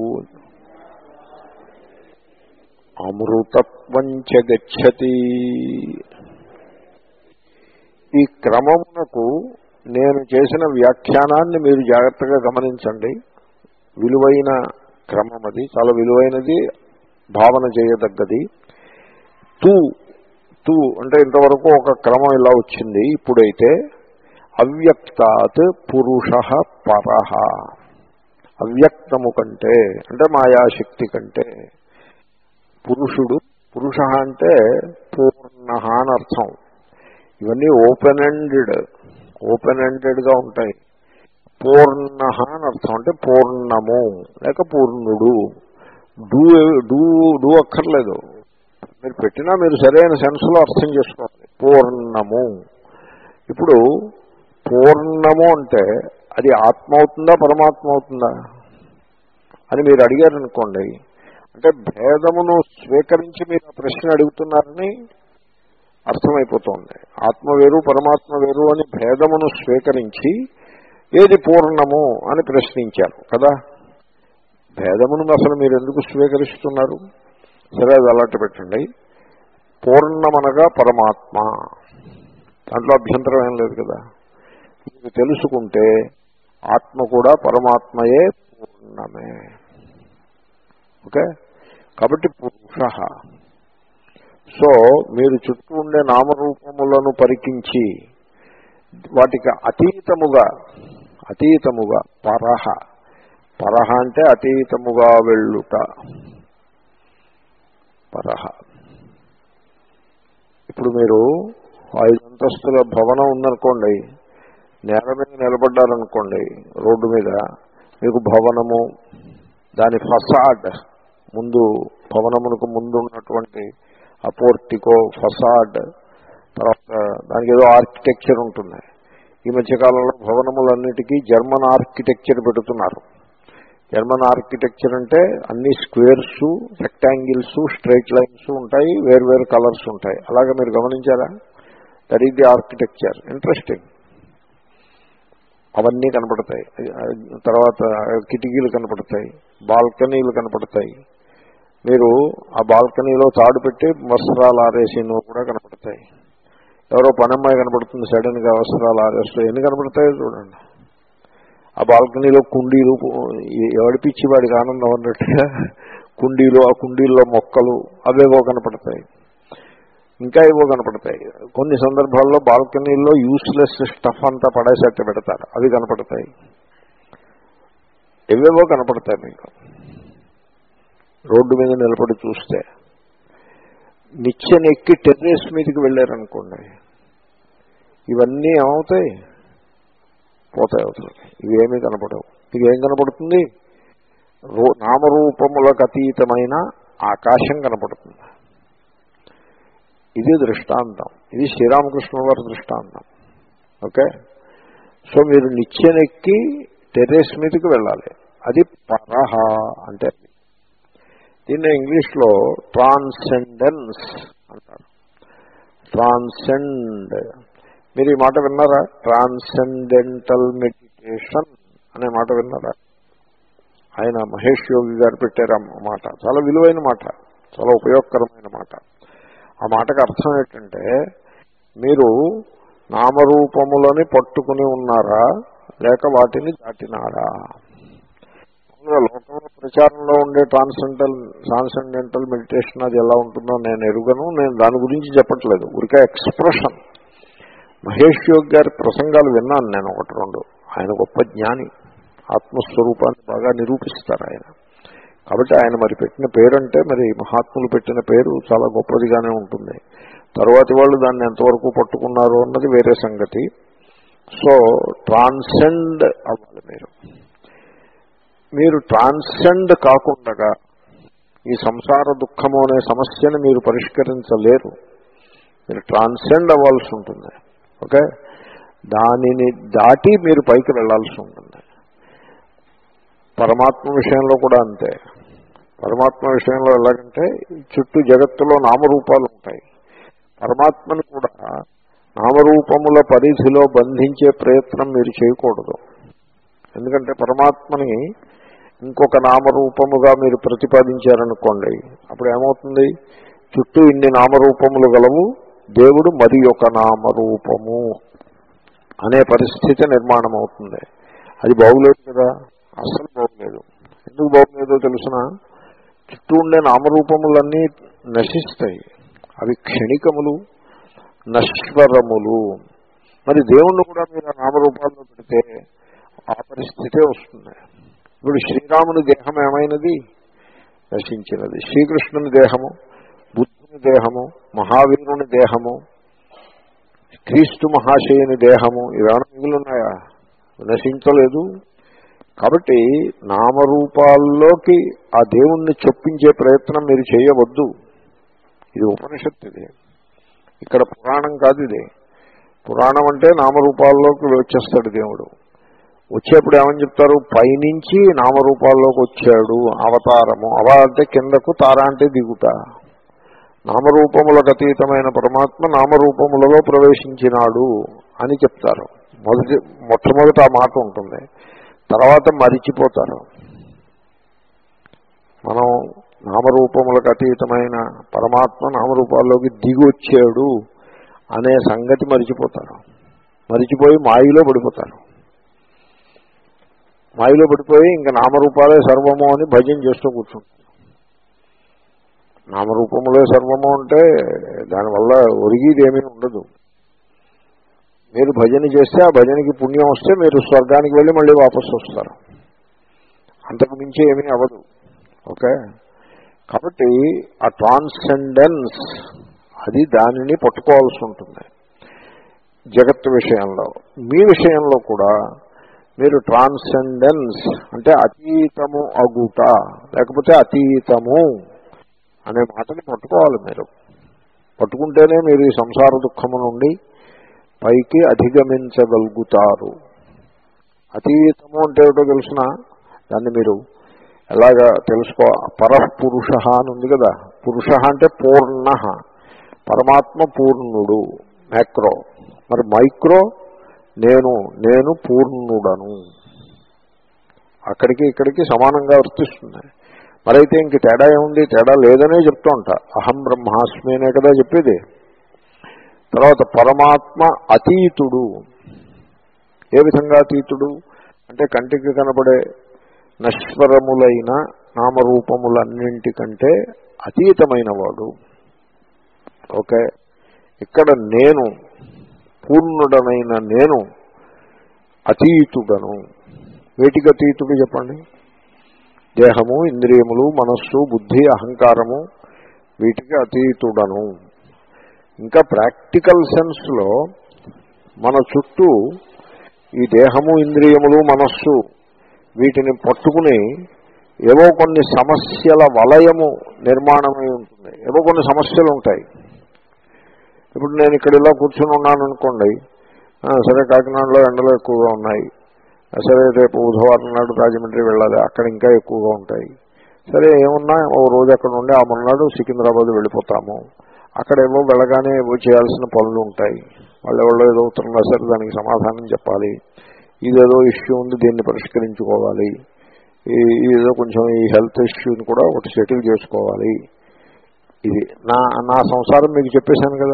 అమృతత్వం చ గచ్చతి. ఈ క్రమమునకు నేను చేసిన వ్యాఖ్యానాన్ని మీరు జాగ్రత్తగా గమనించండి. విలువైన క్రమం అది, చాలా విలువైనది, భావన చేయదగ్గది. తూ తూ అంటే ఇంతవరకు ఒక క్రమం ఇలా వచ్చింది. ఇప్పుడైతే అవ్యక్తాత్ పురుషః పరః, అవ్యక్తము కంటే అంటే మాయాశక్తి కంటే పురుషుడు, పురుష అంటే పూర్ణ అని అర్థం. ఇవన్నీ ఓపెన్ ఎండెడ్ ఓపెన్ ఎండెడ్గా ఉంటాయి. పూర్ణ అని అర్థం అంటే పూర్ణము లేక పూర్ణుడు. డూ డూ డూ అక్కర్లేదు, మీరు పెట్టినా మీరు సరైన సెన్స్లో అర్థం చేసుకోవాలి. పూర్ణము. ఇప్పుడు పూర్ణము అంటే అది ఆత్మ అవుతుందా పరమాత్మ అవుతుందా అని మీరు అడిగారనుకోండి, అంటే భేదమును స్వీకరించి మీరు ఆ ప్రశ్న అడుగుతున్నారని అర్థమైపోతుంది. ఆత్మ వేరు పరమాత్మ వేరు అని భేదమును స్వీకరించి ఏది పూర్ణము అని ప్రశ్నించారు కదా. భేదమును అసలు మీరు ఎందుకు స్వీకరిస్తున్నారు? సరే, అది అలాంటి పెట్టండి. పూర్ణమనగా పరమాత్మ, దాంట్లో అభ్యంతరం ఏం లేదు కదా. మీరు తెలుసుకుంటే ఆత్మ కూడా పరమాత్మయే, పూర్ణమే. ఓకే, కాబట్టి పురుష. సో మీరు చుట్టూ ఉండే నామరూపములను పరికించి వాటికి అతీతముగా అతీతముగా పరహ పరహ అంటే అతీతముగా వెళ్ళుట. పరహ. ఇప్పుడు మీరు ఐదు అంతస్తుల భవనం ఉందనుకోండి, నేల మీద నిలబడ్డారనుకోండి, రోడ్డు మీద మీకు భవనము, దాని ఫసాడ్ ముందు, భవనమునకు ముందు ఉన్నటువంటి ఆ పోర్టికో, ఫసాడ్, తర్వాత దానికి ఏదో ఆర్కిటెక్చర్ ఉంటుంది. ఈ మధ్యకాలంలో భవనములన్నిటికీ జర్మన్ ఆర్కిటెక్చర్ పెడుతున్నారు. జర్మన్ ఆర్కిటెక్చర్ అంటే అన్ని స్క్వేర్స్, రెక్టాంగిల్స్, స్ట్రైట్ లైన్స్ ఉంటాయి, వేరు కలర్స్ ఉంటాయి. అలాగే మీరు గమనించారా? That is the architecture. Interesting. అవన్నీ కనపడతాయి. తర్వాత కిటికీలు కనపడతాయి, బాల్కనీలు కనపడతాయి. మీరు ఆ బాల్కనీలో తాడు పెట్టి వస్త్రాలు ఆరేసినవి కూడా కనపడతాయి. ఎవరో పనమ్మాయి కనపడుతుంది, సడన్ గా వస్త్రాలు ఆరేస్తూ ఎన్ని కనపడతాయో చూడండి. ఆ బాల్కనీలో కుండీలు, ఎవడిపిచ్చి వాడికి ఆనందం అన్నట్టుగా కుండీలు, ఆ కుండీల్లో మొక్కలు అవేవో కనపడతాయి, ఇంకా ఏవో కనపడతాయి. కొన్ని సందర్భాల్లో బాల్కనీల్లో యూస్లెస్ స్టఫ్ అంతా పడేసేట్టు పెడతారు, అవి కనపడతాయి. ఎవేవో కనపడతాయి మీకు రోడ్డు మీద నిలబడి చూస్తే. నిచ్చెనెక్కి టెర్రస్ మీదకి వెళ్ళారనుకోండి, ఇవన్నీ ఏమవుతాయి? పోతాయి అవుతాయి. ఇవేమీ కనపడవు. ఇవేం కనపడుతుంది? నామరూపములకు అతీతమైన ఆకాశం కనపడుతుంది. ఇది దృష్టాంతం. ఇది శ్రీరామకృష్ణ వారి దృష్టాంతం. ఓకే. సో మీరు నిచ్చెనెక్కి టెర్రస్ మీదకి వెళ్ళాలి. అది పరహ అంటే. దీన్ని ఇంగ్లీష్లో ట్రాన్సెండెన్స్ అంటారు. ట్రాన్సెండ్. మీరు ఈ మాట విన్నారా? ట్రాన్సెండెంటల్ మెడిటేషన్ అనే మాట విన్నారా? ఆయన మహేష్ యోగి గారు పెట్టారు ఆ మాట. చాలా విలువైన మాట, చాలా ఉపయోగకరమైన మాట. ఆ మాటకు అర్థం ఏంటంటే, మీరు నామరూపములని పట్టుకుని ఉన్నారా, లేక వాటిని దాటినారా? లోకంలో ప్రచారంలో ఉండే ట్రాన్సెండెంటల్ ట్రాన్సెండెంటల్ మెడిటేషన్ అది ఎలా ఉంటుందో నేను ఎరుగను. నేను దాని గురించి చెప్పట్లేదు, ఊరికే ఎక్స్ప్రెషన్. మహేష్ యోగి గారి ప్రసంగాలు విన్నాను నేను ఒకటి రెండు. ఆయన గొప్ప జ్ఞాని, ఆత్మస్వరూపాన్ని బాగా నిరూపిస్తారు ఆయన. కాబట్టి ఆయన మరి పెట్టిన పేరంటే, మరి మహాత్ములు పెట్టిన పేరు చాలా గొప్పదిగానే ఉంటుంది. తరువాతి వాళ్ళు దాన్ని ఎంతవరకు పట్టుకున్నారు అన్నది వేరే సంగతి. సో ట్రాన్సెండ్ అవ్వాలి మీరు. మీరు ట్రాన్సెండ్ కాకుండా ఈ సంసార దుఃఖము అనే సమస్యను మీరు పరిష్కరించలేరు. మీరు ట్రాన్సెండ్ అవ్వాల్సి ఉంటుంది. ఓకే. దానిని దాటి మీరు పైకి వెళ్లాల్సి ఉంటుంది. పరమాత్మ విషయంలో కూడా అంతే. పరమాత్మ విషయంలో ఎలాగంటే, చుట్టూ జగత్తులో నామరూపాలు ఉంటాయి. పరమాత్మను కూడా నామరూపముల పరిధిలో బంధించే ప్రయత్నం మీరు చేయకూడదు. ఎందుకంటే పరమాత్మని ఇంకొక నామరూపముగా మీరు ప్రతిపాదించారనుకోండి, అప్పుడు ఏమవుతుంది? చుట్టూ ఇన్ని నామరూపములు గలవు, దేవుడు మరి ఒక నామరూపము అనే పరిస్థితి నిర్మాణం అవుతుంది. అది బాగులేదు కదా, అస్సలు బాగులేదు. ఎందుకు బాగులేదో తెలుసిన? చుట్టూ ఉండే నామరూపములన్నీ నశిస్తాయి. అవి క్షణికములు, నశ్వరములు. మరి దేవుణ్ణి కూడా మీరు నామరూపాల్లో పెడితే ఆ పరిస్థితే వస్తుంది. ఇప్పుడు శ్రీరాముని దేహం ఏమైనది? నశించినది. శ్రీకృష్ణుని దేహము, బుద్ధుని దేహము, మహావీరుని దేహము, క్రీస్తు మహాశయుని దేహము ఇవేమైనా మిగులున్నాయా? నశించలేదు. కాబట్టి నామరూపాల్లోకి ఆ దేవుణ్ణి చొప్పించే ప్రయత్నం మీరు చేయవద్దు. ఇది ఉపనిషత్తు. ఇది ఇక్కడ పురాణం కాదు. ఇది పురాణం అంటే నామరూపాల్లోకి వచ్చేస్తాడు దేవుడు. వచ్చేప్పుడు ఏమని చెప్తారు? పైనుంచి నామరూపాల్లోకి వచ్చాడు, అవతారము. అవ అంటే కిందకు, తార అంటే దిగుట. నామరూపములకు అతీతమైన పరమాత్మ నామరూపములలో ప్రవేశించినాడు అని చెప్తారు. మొదటి మొట్టమొదట ఆ మాట ఉంటుంది. తర్వాత మరిచిపోతారు. మనం నామరూపములకు అతీతమైన పరమాత్మ నామరూపాల్లోకి దిగి వచ్చాడు అనే సంగతి మరిచిపోతారు. మరిచిపోయి మాయలో పడిపోతారు. మాయలో పడిపోయి ఇంకా నామరూపాలే సర్వము అని భజన చేస్తూ కూర్చుంటారు. నామరూపములే సర్వము అంటే దానివల్ల ఒరిగిది ఏమీ ఉండదు. మీరు భజన చేస్తే ఆ భజనకి పుణ్యం వస్తే మీరు స్వర్గానికి వెళ్ళి మళ్ళీ వాపసు వస్తారు. అంతకు మించి ఏమీ అవ్వదు. ఓకే, కాబట్టి ఆ ట్రాన్సెండెన్స్ అది దానిని పట్టుకోవాల్సి ఉంటుంది జగత్తు విషయంలో. మీ విషయంలో కూడా మీరు ట్రాన్సెండెన్స్ అంటే అతీతము అగుట లేకపోతే అతీతము అనే మాటని పట్టుకోవాలి. మీరు పట్టుకుంటేనే మీరు ఈ సంసార దుఃఖము నుండి పైకి అధిగమించగలుగుతారు. అతీతము అంటే ఏమిటో తెలుసిన దాన్ని మీరు ఎలాగా తెలుసుకో. పరఃపురుష అని ఉంది కదా, పురుష అంటే పూర్ణ, పరమాత్మ పూర్ణుడు మ్యాక్రో. మరి మైక్రో నేను నేను పూర్ణుడను. అక్కడికి ఇక్కడికి సమానంగా వర్తిస్తుంది. మరైతే ఇంక తేడా ఏముంది? తేడా లేదనే చెప్తూ ఉంటా. అహం బ్రహ్మాస్మి అనే కదా చెప్పేది. తర్వాత పరమాత్మ అతీతుడు. ఏ విధంగా అతీతుడు అంటే కంటికి కనబడే నశ్వరములైన నామరూపములన్నింటికంటే అతీతమైన వాడు. ఓకే, ఇక్కడ నేను పూర్ణుడనైన నేను అతీతుడను. వేటికి అతీతుడు చెప్పండి? దేహము, ఇంద్రియములు, మనస్సు, బుద్ధి, అహంకారము వీటికి అతీతుడను. ఇంకా ప్రాక్టికల్ సెన్స్లో మన చుట్టూ ఈ దేహము, ఇంద్రియములు, మనస్సు వీటిని పట్టుకుని ఏవో కొన్ని సమస్యల వలయము నిర్మాణమై ఉంటుంది. ఏవో కొన్ని సమస్యలు ఉంటాయి. ఇప్పుడు నేను ఇక్కడ ఇలా కూర్చొని ఉన్నాను అనుకోండి, సరే కాకినాడలో ఎండలు ఎక్కువగా ఉన్నాయి, సరే రేపు బుధవారం నాడు రాజమండ్రి వెళ్ళాలి, అక్కడ ఇంకా ఎక్కువగా ఉంటాయి. సరే ఏమున్నా ఓ రోజు అక్కడ ఉండి ఆ మొన్నాడు సికింద్రాబాద్ వెళ్ళిపోతాము. అక్కడ ఏవో వెళ్ళగానే ఏవో చేయాల్సిన పనులు ఉంటాయి. వాళ్ళు ఎవరో ఏదో ఉత్తరం రాశారు, దానికి సమాధానం చెప్పాలి. ఇదేదో ఇష్యూ ఉంది, దీన్ని పరిష్కరించుకోవాలి. ఇదేదో కొంచెం ఈ హెల్త్ ఇష్యూని కూడా ఒకటి సెటిల్ చేసుకోవాలి. ఇది నా నా సంసారం మీకు చెప్పేశాను కదా,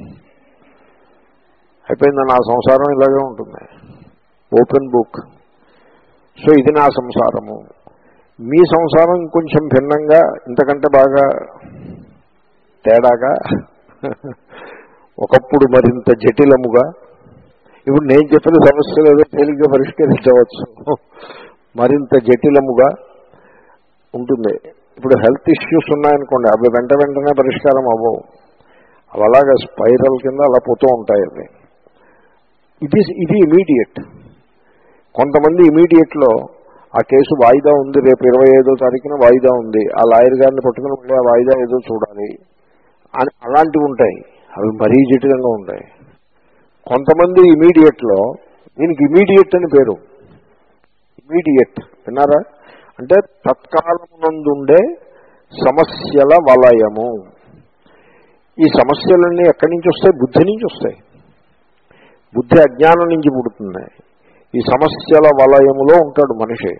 అయిపోయింది. నా సంసారం ఇలాగే ఉంటుంది, ఓపెన్ బుక్. సో ఇది నా సంసారము. మీ సంసారం ఇంకొంచెం భిన్నంగా, ఇంతకంటే బాగా తేడాగా, ఒకప్పుడు మరింత జటిలముగా. ఇప్పుడు నేను చెప్పిన సమస్యలు ఏదో తేలిగ్గా పరిష్కరించవచ్చు, మరింత జటిలముగా ఉంటుంది. ఇప్పుడు హెల్త్ ఇష్యూస్ ఉన్నాయనుకోండి, అవి వెంట వెంటనే పరిష్కారం అవ్వవు. అవి అలాగా స్పైరల్ కింద అలా పోతూ ఉంటాయి. అవి ఇది ఇది ఇమీడియట్. కొంతమంది ఇమీడియట్లో ఆ కేసు వాయిదా ఉంది, రేపు ఇరవై ఐదో తారీఖున వాయిదా ఉంది, ఆ లాయర్ గారిని పట్టుకుని మళ్ళీ ఆ వాయిదా ఏదో చూడాలి అని అలాంటివి ఉంటాయి. అవి మరీ జటిలంగా ఉంటాయి. కొంతమంది ఇమీడియట్లో, దీనికి ఇమీడియట్ అని పేరు. ఇమీడియట్ విన్నారా? అంటే తత్కాలమునందుండే సమస్యల వలయము. ఈ సమస్యలన్నీ ఎక్కడి నుంచి వస్తాయి? బుద్ధి నుంచి వస్తాయి. బుద్ధి అజ్ఞానం నుంచి పుడుతుంది. ఈ సమస్యల వలయములో ఉంటాడు మనిషి.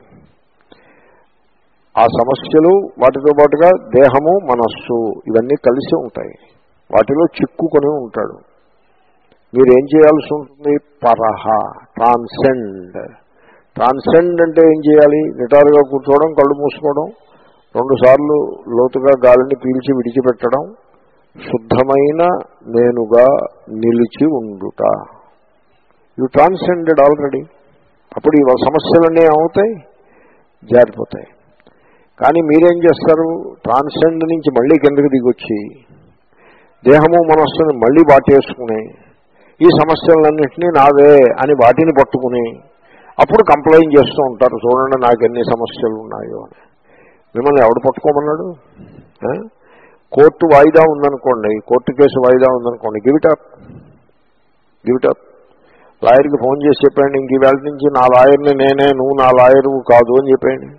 ఆ సమస్యలు వాటితో పాటుగా దేహము, మనస్సు ఇవన్నీ కలిసి ఉంటాయి. వాటిలో చిక్కుకొని ఉంటాడు. మీరేం చేయాల్సి ఉంటుంది? పరహ, ట్రాన్సెండ్. ట్రాన్సెండ్ అంటే ఏం చేయాలి? నిటారుగా కూర్చోవడం, కళ్ళు మూసుకోవడం, రెండుసార్లు లోతుగా గాలిని పీల్చి విడిచిపెట్టడం, శుద్ధమైన నేనుగా నిలిచి ఉండుట. You transcended already. అప్పుడు ఈ సమస్యలన్నీ ఏమవుతాయి? జారిపోతాయి. కానీ మీరేం చేస్తారు? ట్రాన్సెండ్ నుంచి మళ్ళీ కిందకి దిగొచ్చి దేహము, మనస్సుని మళ్ళీ వాటేసుకుని ఈ సమస్యలన్నింటినీ నావే అని వాటిని పట్టుకుని అప్పుడు కంప్లైంట్ చేస్తూ ఉంటారు, చూడండి నాకు ఎన్ని సమస్యలు ఉన్నాయో అని. మిమ్మల్ని ఎవడు పట్టుకోమన్నాడు? కోర్టు వాయిదా ఉందనుకోండి, కోర్టు కేసు వాయిదా ఉందనుకోండి, give it up, give it up. లాయర్కి ఫోన్ చేసి చెప్పండి, ఇంక ఈవేళ నుంచి నా లాయర్ని నేనే, నువ్వు నా లాయరు కాదు అని చెప్పండి.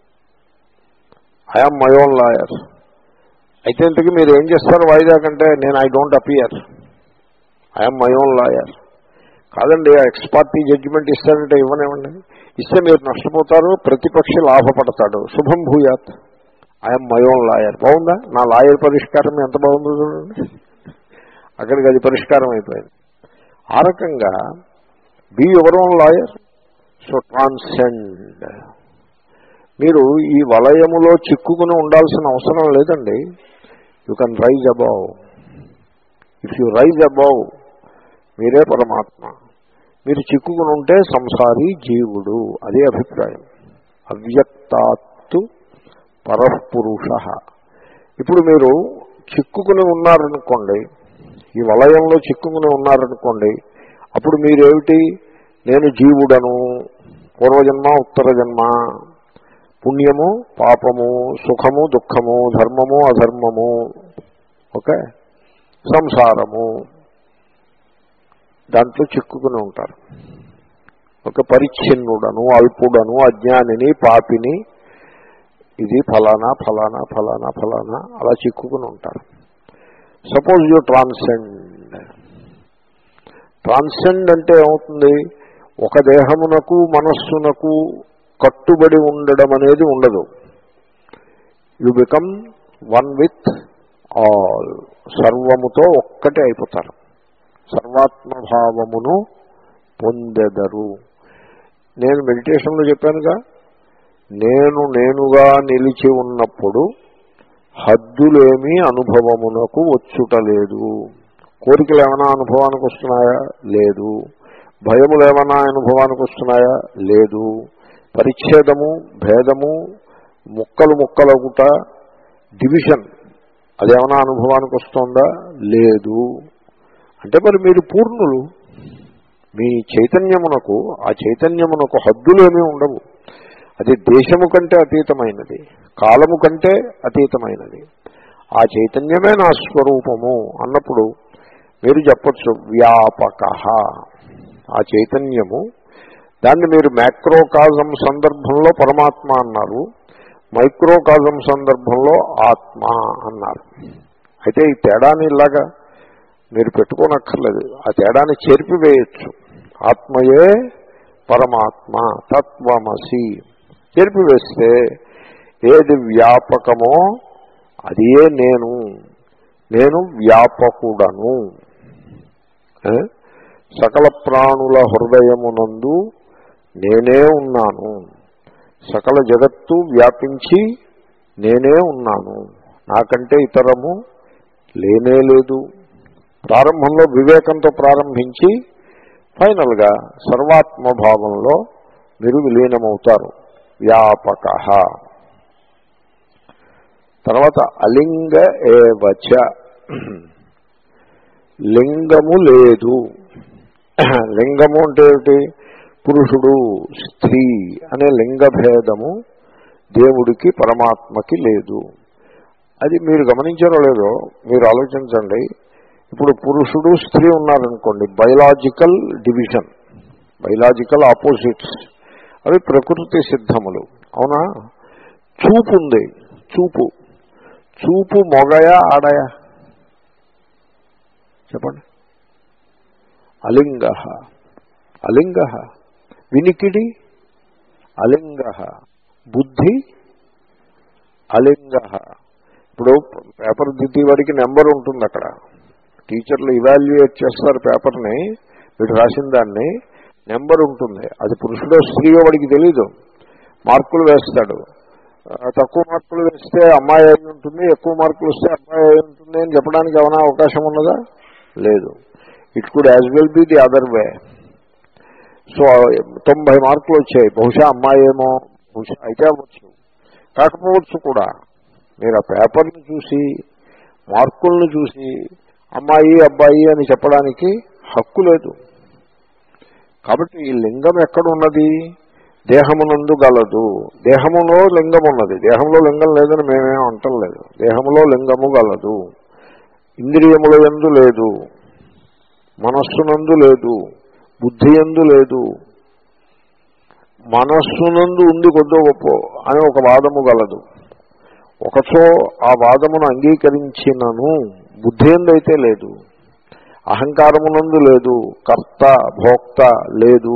I'm my own lawyer. అయితే ఇంతకీ మీరు ఏం చేస్తారు వాయిదా కంటే? నేను I don't appear, I'm my own lawyer. కాదండి, ఆ ఎక్స్పార్టీ జడ్జిమెంట్ ఇస్తారంటే ఇవ్వనివ్వండి. ఇస్తే మీరు నష్టపోతారు, ప్రతిపక్షి లాభపడతాడు. శుభం భూయాత్, ఐఎమ్ మై ఓన్ లాయర్. బాగుందా? నా లాయర్ పరిష్కారం ఎంత బాగుందో చూడండి. అక్కడికి అది పరిష్కారం అయిపోయింది. ఆ రకంగా be your own lawyer. So transcend. మీరు ఈ వలయములో చిక్కుకుని ఉండాల్సిన అవసరం లేదండి. You can rise above. If you rise above, మీరే పరమాత్మ. మీరు చిక్కుకుని ఉంటే సంసారి జీవుడు. అదే అభిప్రాయం. అవ్యక్తాత్తు పరఃపురుష. ఇప్పుడు మీరు చిక్కుకుని ఉన్నారనుకోండి, ఈ వలయంలో చిక్కుకుని ఉన్నారనుకోండి, అప్పుడు మీరేమిటి? నేను జీవుడను, పూర్వజన్మ ఉత్తర జన్మ, పుణ్యము పాపము, సుఖము దుఃఖము, ధర్మము అధర్మము, ఓకే, సంసారము, దాంట్లో చిక్కుకుని ఉంటారు. ఒక పరిచ్ఛిన్నుడను, అల్పుడను, అజ్ఞానిని, పాపిని, ఇది ఫలానా ఫలానా ఫలానా ఫలానా అలా చిక్కుకుని ఉంటారు. Suppose you transcend. ట్రాన్సెండ్ అంటే ఏమవుతుంది? ఒక దేహమునకు మనస్సునకు కట్టుబడి ఉండడం అనేది ఉండదు. You become one with all, సర్వముతో ఒక్కటే అయిపోతారు, సర్వాత్మభావమును పొందెదరు. నేను మెడిటేషన్లో చెప్పానుగా, నేను నేనుగా నిలిచి ఉన్నప్పుడు హద్దులేమీ అనుభవమునకు వచ్చుటలేదు. కోరికలు ఏమైనా అనుభవానికి వస్తున్నాయా? లేదు. భయములు ఏమైనా అనుభవానికి వస్తున్నాయా? లేదు. పరిచ్ఛేదము, భేదము, ముక్కలు ముక్కలగుట, డివిజన్, అదేమైనా అనుభవానికి వస్తుందా? లేదు. అంటే మరి మీరు పూర్ణులు. మీ చైతన్యమునకు, ఆ చైతన్యమునకు హద్దులేమీ ఉండవు. అది దేశము కంటే అతీతమైనది, కాలము కంటే అతీతమైనది. ఆ చైతన్యమే నా స్వరూపము అన్నప్పుడు మీరు చెప్పచ్చు వ్యాపక. ఆ చైతన్యము, దాన్ని మీరు మ్యాక్రోకాజం సందర్భంలో పరమాత్మ అన్నారు, మైక్రోకాజం సందర్భంలో ఆత్మ అన్నారు. అయితే ఈ తేడాని ఇలాగా మీరు పెట్టుకోనక్కర్లేదు, ఆ తేడాన్ని చేర్పివేయచ్చు. ఆత్మయే పరమాత్మ, తత్వమసి చేర్పివేస్తే ఏది వ్యాపకమో అదే నేను. నేను వ్యాపకుడను. సకల ప్రాణుల హృదయమునందు నేనే ఉన్నాను. సకల జగత్తు వ్యాపించి నేనే ఉన్నాను. నాకంటే ఇతరము లేనే లేదు. ప్రారంభంలో వివేకంతో ప్రారంభించి ఫైనల్గా సర్వాత్మభావంలో మీరు విలీనమవుతారు. వ్యాపక. తర్వాత అలింగ ఏవచ, లింగము లేదు. లింగము అంటే ఏమిటి? పురుషుడు స్త్రీ అనే లింగభేదము దేవుడికి పరమాత్మకి లేదు. అది మీరు గమనించారో లేదో మీరు ఆలోచించండి. ఇప్పుడు పురుషుడు స్త్రీ ఉన్నారనుకోండి, బయలాజికల్ డివిజన్, బయలాజికల్ ఆపోజిట్స్, అవి ప్రకృతి సిద్ధములు, అవునా? చూపు ఉంది, చూపు చూపు మొగయా ఆడయా? చెప్పండి. అలింగ, అలింగ. వినికిడి అలింగ, బుద్ధి అలింగ. ఇప్పుడు పేపర్ దిద్దే వాడికి నెంబర్ ఉంటుంది, అక్కడ టీచర్లు ఇవాల్యుయేట్ చేస్తారు పేపర్ని, వీడు రాసిన దాన్ని, నెంబర్ ఉంటుంది. అది పురుషుడో స్త్రీయో వాడికి తెలీదు. మార్కులు వేస్తాడు. తక్కువ మార్కులు వేస్తే అమ్మాయి అయి ఉంటుంది, ఎక్కువ మార్కులు వస్తే అబ్బాయి అయి ఉంటుంది అని చెప్పడానికి ఏమైనా అవకాశం ఉన్నదా? లేదు. It could as well be the other way. So తొంభై మార్కులు వచ్చాయి, బహుశా అమ్మాయి ఏమో, బహుశా అయితే అవ్వచ్చు, కాకపోవచ్చు కూడా. మీరు ఆ పేపర్ని చూసి, మార్కులను చూసి అమ్మాయి అబ్బాయి అని చెప్పడానికి హక్కు లేదు. కాబట్టి ఈ లింగం ఎక్కడున్నది? దేహమునందు గలదు. దేహములో లింగం ఉన్నది. దేహంలో లింగం లేదని మేమేం అంటలేదు. దేహములో లింగము గలదు. ఇంద్రియముల యందు లేదు, మనస్సునందు లేదు, బుద్ధి యందు లేదు. మనస్సునందు ఉంది కొద్దో గొప్ప అని ఒక వాదము గలదు. ఒకచో ఆ వాదమును అంగీకరించినను బుద్ధి యందు అయితే లేదు. అహంకారమునందు లేదు, కర్త భోక్త లేదు,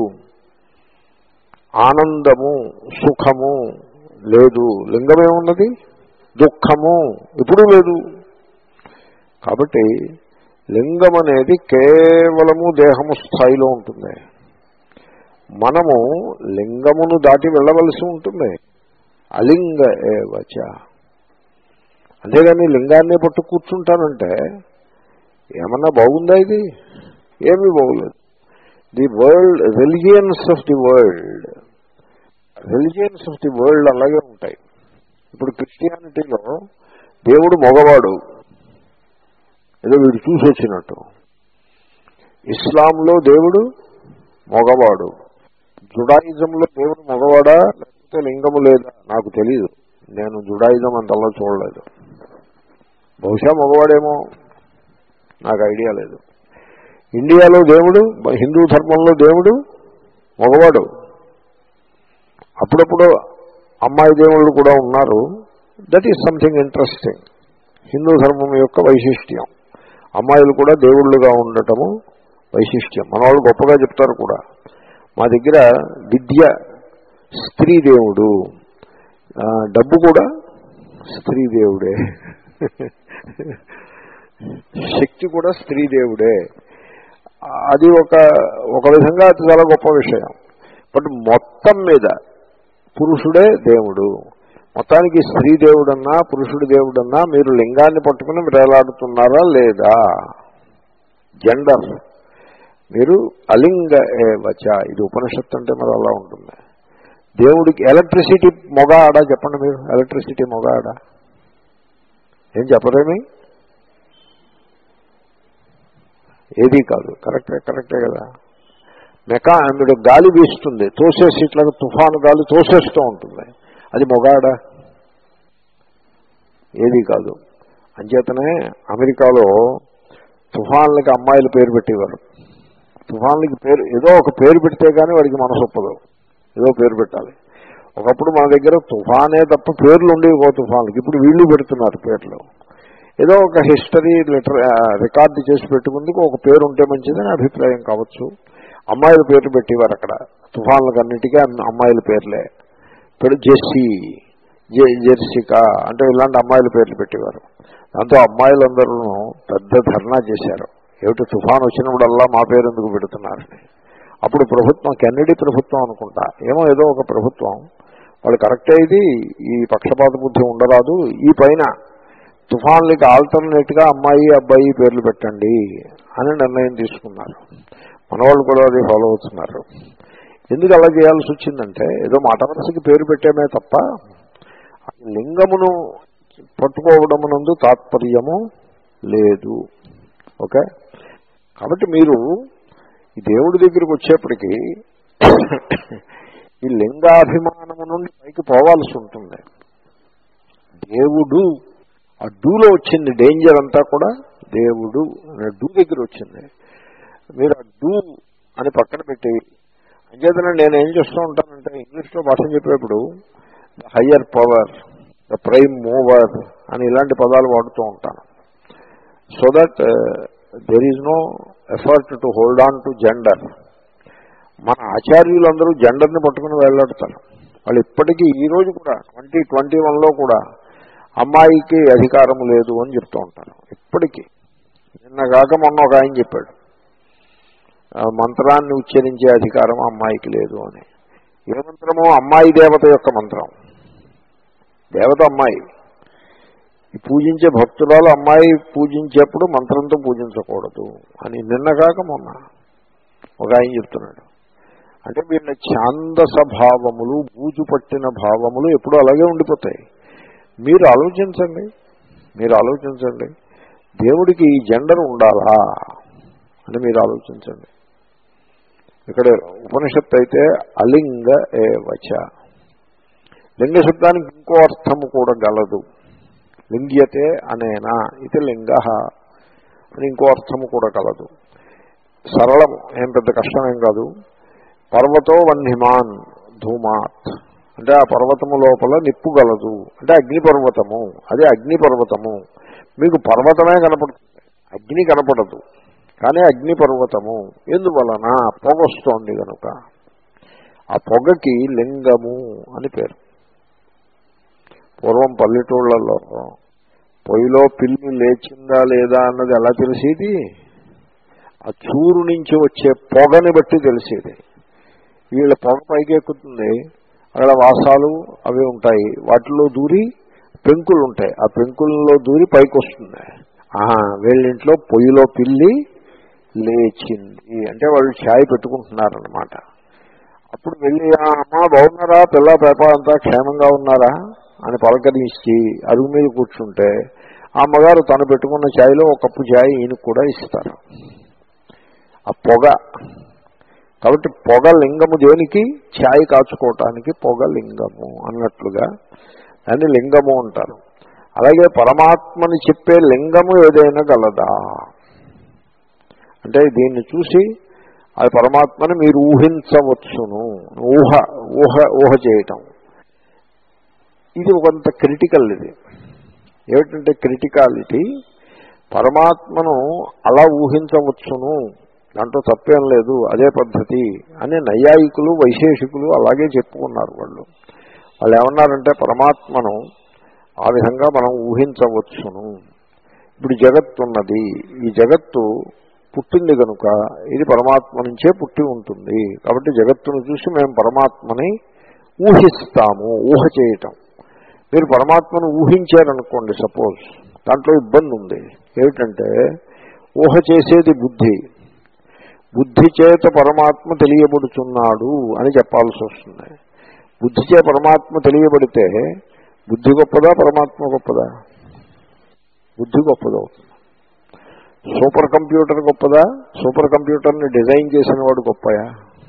ఆనందము సుఖము లేదు. లింగమే ఉన్నది. దుఃఖము ఇప్పుడు లేదు. కాబట్టి లింగం అనేది కేవలము దేహము స్థాయిలో ఉంటుంది. మనము లింగమును దాటి వెళ్ళవలసి ఉంటుంది. అలింగ ఏవచ. అంతేగాని లింగాన్ని పట్టు కూర్చుంటానంటే ఏమన్నా బాగుందా? ఇది ఏమీ బాగులేదు. The world, religions of the world, religions of the world అలాగే ఉంటాయి. ఇప్పుడు క్రిస్టియానిటీలో దేవుడు మగవాడు, ఏదో వీడు చూసి వచ్చినట్టు. ఇస్లాంలో దేవుడు మగవాడు. జుడాయిజంలో దేవుడు మగవాడా లేకపోతే లింగము లేదా నాకు తెలీదు, నేను జుడాయిజం అంతలా చూడలేదు. బహుశా మగవాడేమో, నాకు ఐడియా లేదు. ఇండియాలో దేవుడు, హిందూ ధర్మంలో దేవుడు మగవాడు. అప్పుడప్పుడు అమ్మాయి దేవుళ్ళు కూడా ఉన్నారు. That is something interesting. Hindu ధర్మం యొక్క వైశిష్ట్యం అమ్మాయిలు కూడా దేవుళ్ళుగా ఉండటము వైశిష్ట్యం. మన వాళ్ళు గొప్పగా చెప్తారు కూడా. మా దగ్గర విద్య స్త్రీ దేవుడు, డబ్బు కూడా స్త్రీ దేవుడే, శక్తి కూడా స్త్రీ దేవుడే. అది ఒక ఒక విధంగా అది చాలా గొప్ప విషయం. బట్ మొత్తం మీద పురుషుడే దేవుడు. మొత్తానికి స్త్రీ దేవుడన్నా పురుషుడి దేవుడన్నా మీరు లింగాన్ని పట్టుకుని వేలాడుతున్నారా లేదా? జెండర్ మీరు అలింగ ఏవచ, ఇది ఉపనిషత్తు అంటే మరి అలా ఉంటుంది. దేవుడికి ఎలక్ట్రిసిటీ మొగ ఆడా చెప్పండి మీరు, ఎలక్ట్రిసిటీ మొగ ఆడా ఏం చెప్పరేమి? ఏదీ కాదు. కరెక్టే కరెక్టే కదా. మెకా మీరు గాలి వీస్తుంది, తోసేసి ఇట్లా తుఫాను గాలి తోసేస్తూ ఉంటుంది, అది మొగాడ? ఏదీ కాదు. అంచేతనే అమెరికాలో తుఫాన్లకి అమ్మాయిల పేరు పెట్టేవారు. తుఫాన్లకి పేరు ఏదో ఒక పేరు పెడితే కానీ వాడికి మనసు ఒప్పదు, ఏదో పేరు పెట్టాలి. ఒకప్పుడు మన దగ్గర తుఫానే తప్ప పేర్లు ఉండేవి ఒక తుఫాన్లకి, ఇప్పుడు వీళ్ళు పెడుతున్నారు పేర్లు. ఏదో ఒక హిస్టరీ లిటర్ రికార్డు చేసి పెట్టుకుందుకు ఒక పేరు ఉంటే మంచిదని అభిప్రాయం కావచ్చు. అమ్మాయిల పేర్లు పెట్టేవారు అక్కడ. తుఫాన్లకు అన్నిటికీ అమ్మాయిల పేర్లే. ఇప్పుడు జెస్సీ, జె జెర్సికా అంటే ఇలాంటి అమ్మాయిల పేర్లు పెట్టేవారు. దాంతో అమ్మాయిలందరూ పెద్ద ధర్నా చేశారు. ఏమిటి తుఫాన్ వచ్చినప్పుడల్లా మా పేరు ఎందుకు పెడుతున్నారని. అప్పుడు ప్రభుత్వం, కెన్నడీ ప్రభుత్వం అనుకుంటా, ఏమో ఏదో ఒక ప్రభుత్వం, వాళ్ళు కరెక్టే, ఇది ఈ పక్షపాత బుద్ధి ఉండరాదు, ఈ పైన తుఫాన్లకి ఆల్టర్నేట్గా అమ్మాయి అబ్బాయి పేర్లు పెట్టండి అని నిర్ణయం తీసుకున్నారు. మనవాళ్ళు కూడా అది ఫాలో అవుతున్నారు. ఎందుకు అలా చేయాల్సి వచ్చిందంటే ఏదో మాట వరుసకి పేరు పెట్టేమే తప్ప లింగమును పట్టుకోవడమునందు తాత్పర్యము లేదు. ఓకే, కాబట్టి మీరు ఈ దేవుడి దగ్గరికి వచ్చేప్పటికీ ఈ లింగాభిమానము నుండి పైకి పోవాల్సి ఉంటుంది. దేవుడు ఆ డూలో వచ్చింది డేంజర్ అంతా కూడా. దేవుడు అనే డూ దగ్గర వచ్చింది. మీరు ఆ డూ అని పక్కన పెట్టి, అంచేతనే నేను ఏం చేస్తూ ఉంటానంటే ఇంగ్లీష్లో భాష చెప్పేప్పుడు the higher power, the prime mover అని ఇలాంటి పదాలు వాడుతూ ఉంటాను. So that there is no effort to hold on to gender. మన ఆచార్యులందరూ జెండర్ని పట్టుకుని వెళ్ళాడుతారు. వాళ్ళు ఇప్పటికీ ఈ రోజు కూడా ట్వంటీ ట్వంటీ వన్లో కూడా అమ్మాయికి అధికారం లేదు అని చెప్తూ ఉంటారు ఇప్పటికీ. నిన్న కాక మొన్న ఒక ఆయన చెప్పాడు, మంత్రాన్ని ఉచ్చరించే అధికారం అమ్మాయికి లేదు అని. ఏ మంత్రమో? అమ్మాయి దేవత యొక్క మంత్రం. దేవత అమ్మాయి. ఈ పూజించే భక్తురాలు అమ్మాయి పూజించేప్పుడు మంత్రంతో పూజించకూడదు అని నిన్న కాక మొన్న ఒక ఆయన చెప్తున్నాడు. అంటే వీళ్ళ ఛాందస భావములు, బూజు పట్టిన భావములు ఎప్పుడూ అలాగే ఉండిపోతాయి. మీరు ఆలోచించండి, మీరు ఆలోచించండి, దేవుడికి ఈ జెండర్ ఉండాలా అని మీరు ఆలోచించండి. ఇక్కడ ఉపనిషత్తు అయితే అలింగ ఏవచ. లింగ శబ్దానికి ఇంకో అర్థము కూడా గలదు. లింగ్యతే అనేనా ఇది లింగ అని ఇంకో అర్థము కూడా కలదు. సరళము, ఏం పెద్ద కష్టమేం కాదు. పర్వతో వన్హిమాన్ ధూమాత్ అంటే ఆ పర్వతము లోపల నిప్పు గలదు అంటే అగ్నిపర్వతము. అదే అగ్నిపర్వతము. మీకు పర్వతమే కనపడుతుంది, అగ్ని కనపడదు, కానీ అగ్నిపర్వతము. ఎందువలన? పొగ వస్తోంది కనుక. ఆ పొగకి లింగము అని పేరు. పూర్వం పల్లెటూళ్ళలో పొయ్యిలో పిల్లి లేచిందా లేదా అన్నది ఎలా తెలిసేది? ఆ చూరు నుంచి వచ్చే పొగని బట్టి తెలిసేది. వీళ్ళ పొగ పైకి ఎక్కుతుంది, అక్కడ వాసాలు అవి ఉంటాయి, వాటిలో దూరి పెంకులు ఉంటాయి, ఆ పెంకుల్లో దూరి పైకి వస్తుంది. ఆహా, వీళ్ళింట్లో పొయ్యిలో పిల్లి లేచింది అంటే వాళ్ళు ఛాయ్ పెట్టుకుంటున్నారన్నమాట. అప్పుడు వెళ్ళి అమ్మ బాగున్నారా, పిల్ల పేప అంతా క్షేమంగా ఉన్నారా అని పలకరించి అరుగు మీద కూర్చుంటే ఆ అమ్మగారు తను పెట్టుకున్న ఛాయ్లో ఒక కప్పు ఛాయ్ ఈయనకు కూడా ఇస్తారు. ఆ పొగ, కాబట్టి పొగ లింగము దేనికి? ఛాయ్ కాచుకోవటానికి పొగ లింగము అన్నట్లుగా దాన్ని లింగము అంటారు. అలాగే పరమాత్మని చెప్పే లింగము ఏదైనా గలదా అంటే దీన్ని చూసి అది పరమాత్మని మీరు ఊహించవచ్చును. ఊహ ఊహ ఊహ చేయటం ఇది కొంత క్రిటికల్. ఇది ఏమిటంటే క్రిటికాలిటీ, పరమాత్మను అలా ఊహించవచ్చును, దాంట్లో తప్పేం లేదు, అదే పద్ధతి అని నైయాయికులు వైశేషికులు అలాగే చెప్పుకున్నారు. వాళ్ళు వాళ్ళు ఏమన్నారంటే పరమాత్మను ఆ విధంగా మనం ఊహించవచ్చును. ఇప్పుడు జగత్తు ఉన్నది, ఈ జగత్తు పుట్టింది కనుక ఇది పరమాత్మ నుంచే పుట్టి ఉంటుంది. కాబట్టి జగత్తును చూసి మేము పరమాత్మని ఊహిస్తాము. ఊహ చేయటం. మీరు పరమాత్మను ఊహించారనుకోండి, సపోజ్, దాంట్లో ఇబ్బంది ఉంది. ఏమిటంటే ఊహ చేసేది బుద్ధి, బుద్ధి చేత పరమాత్మ తెలియబడుతున్నాడు అని చెప్పాల్సి వస్తుంది. బుద్ధి చే పరమాత్మ తెలియబడితే బుద్ధి గొప్పదా పరమాత్మ గొప్పదా? బుద్ధి గొప్పదవుతుంది. సూపర్ కంప్యూటర్ గొప్పదా? సూపర్ కంప్యూటర్ని డిజైన్ చేసిన వాడు గొప్పయా?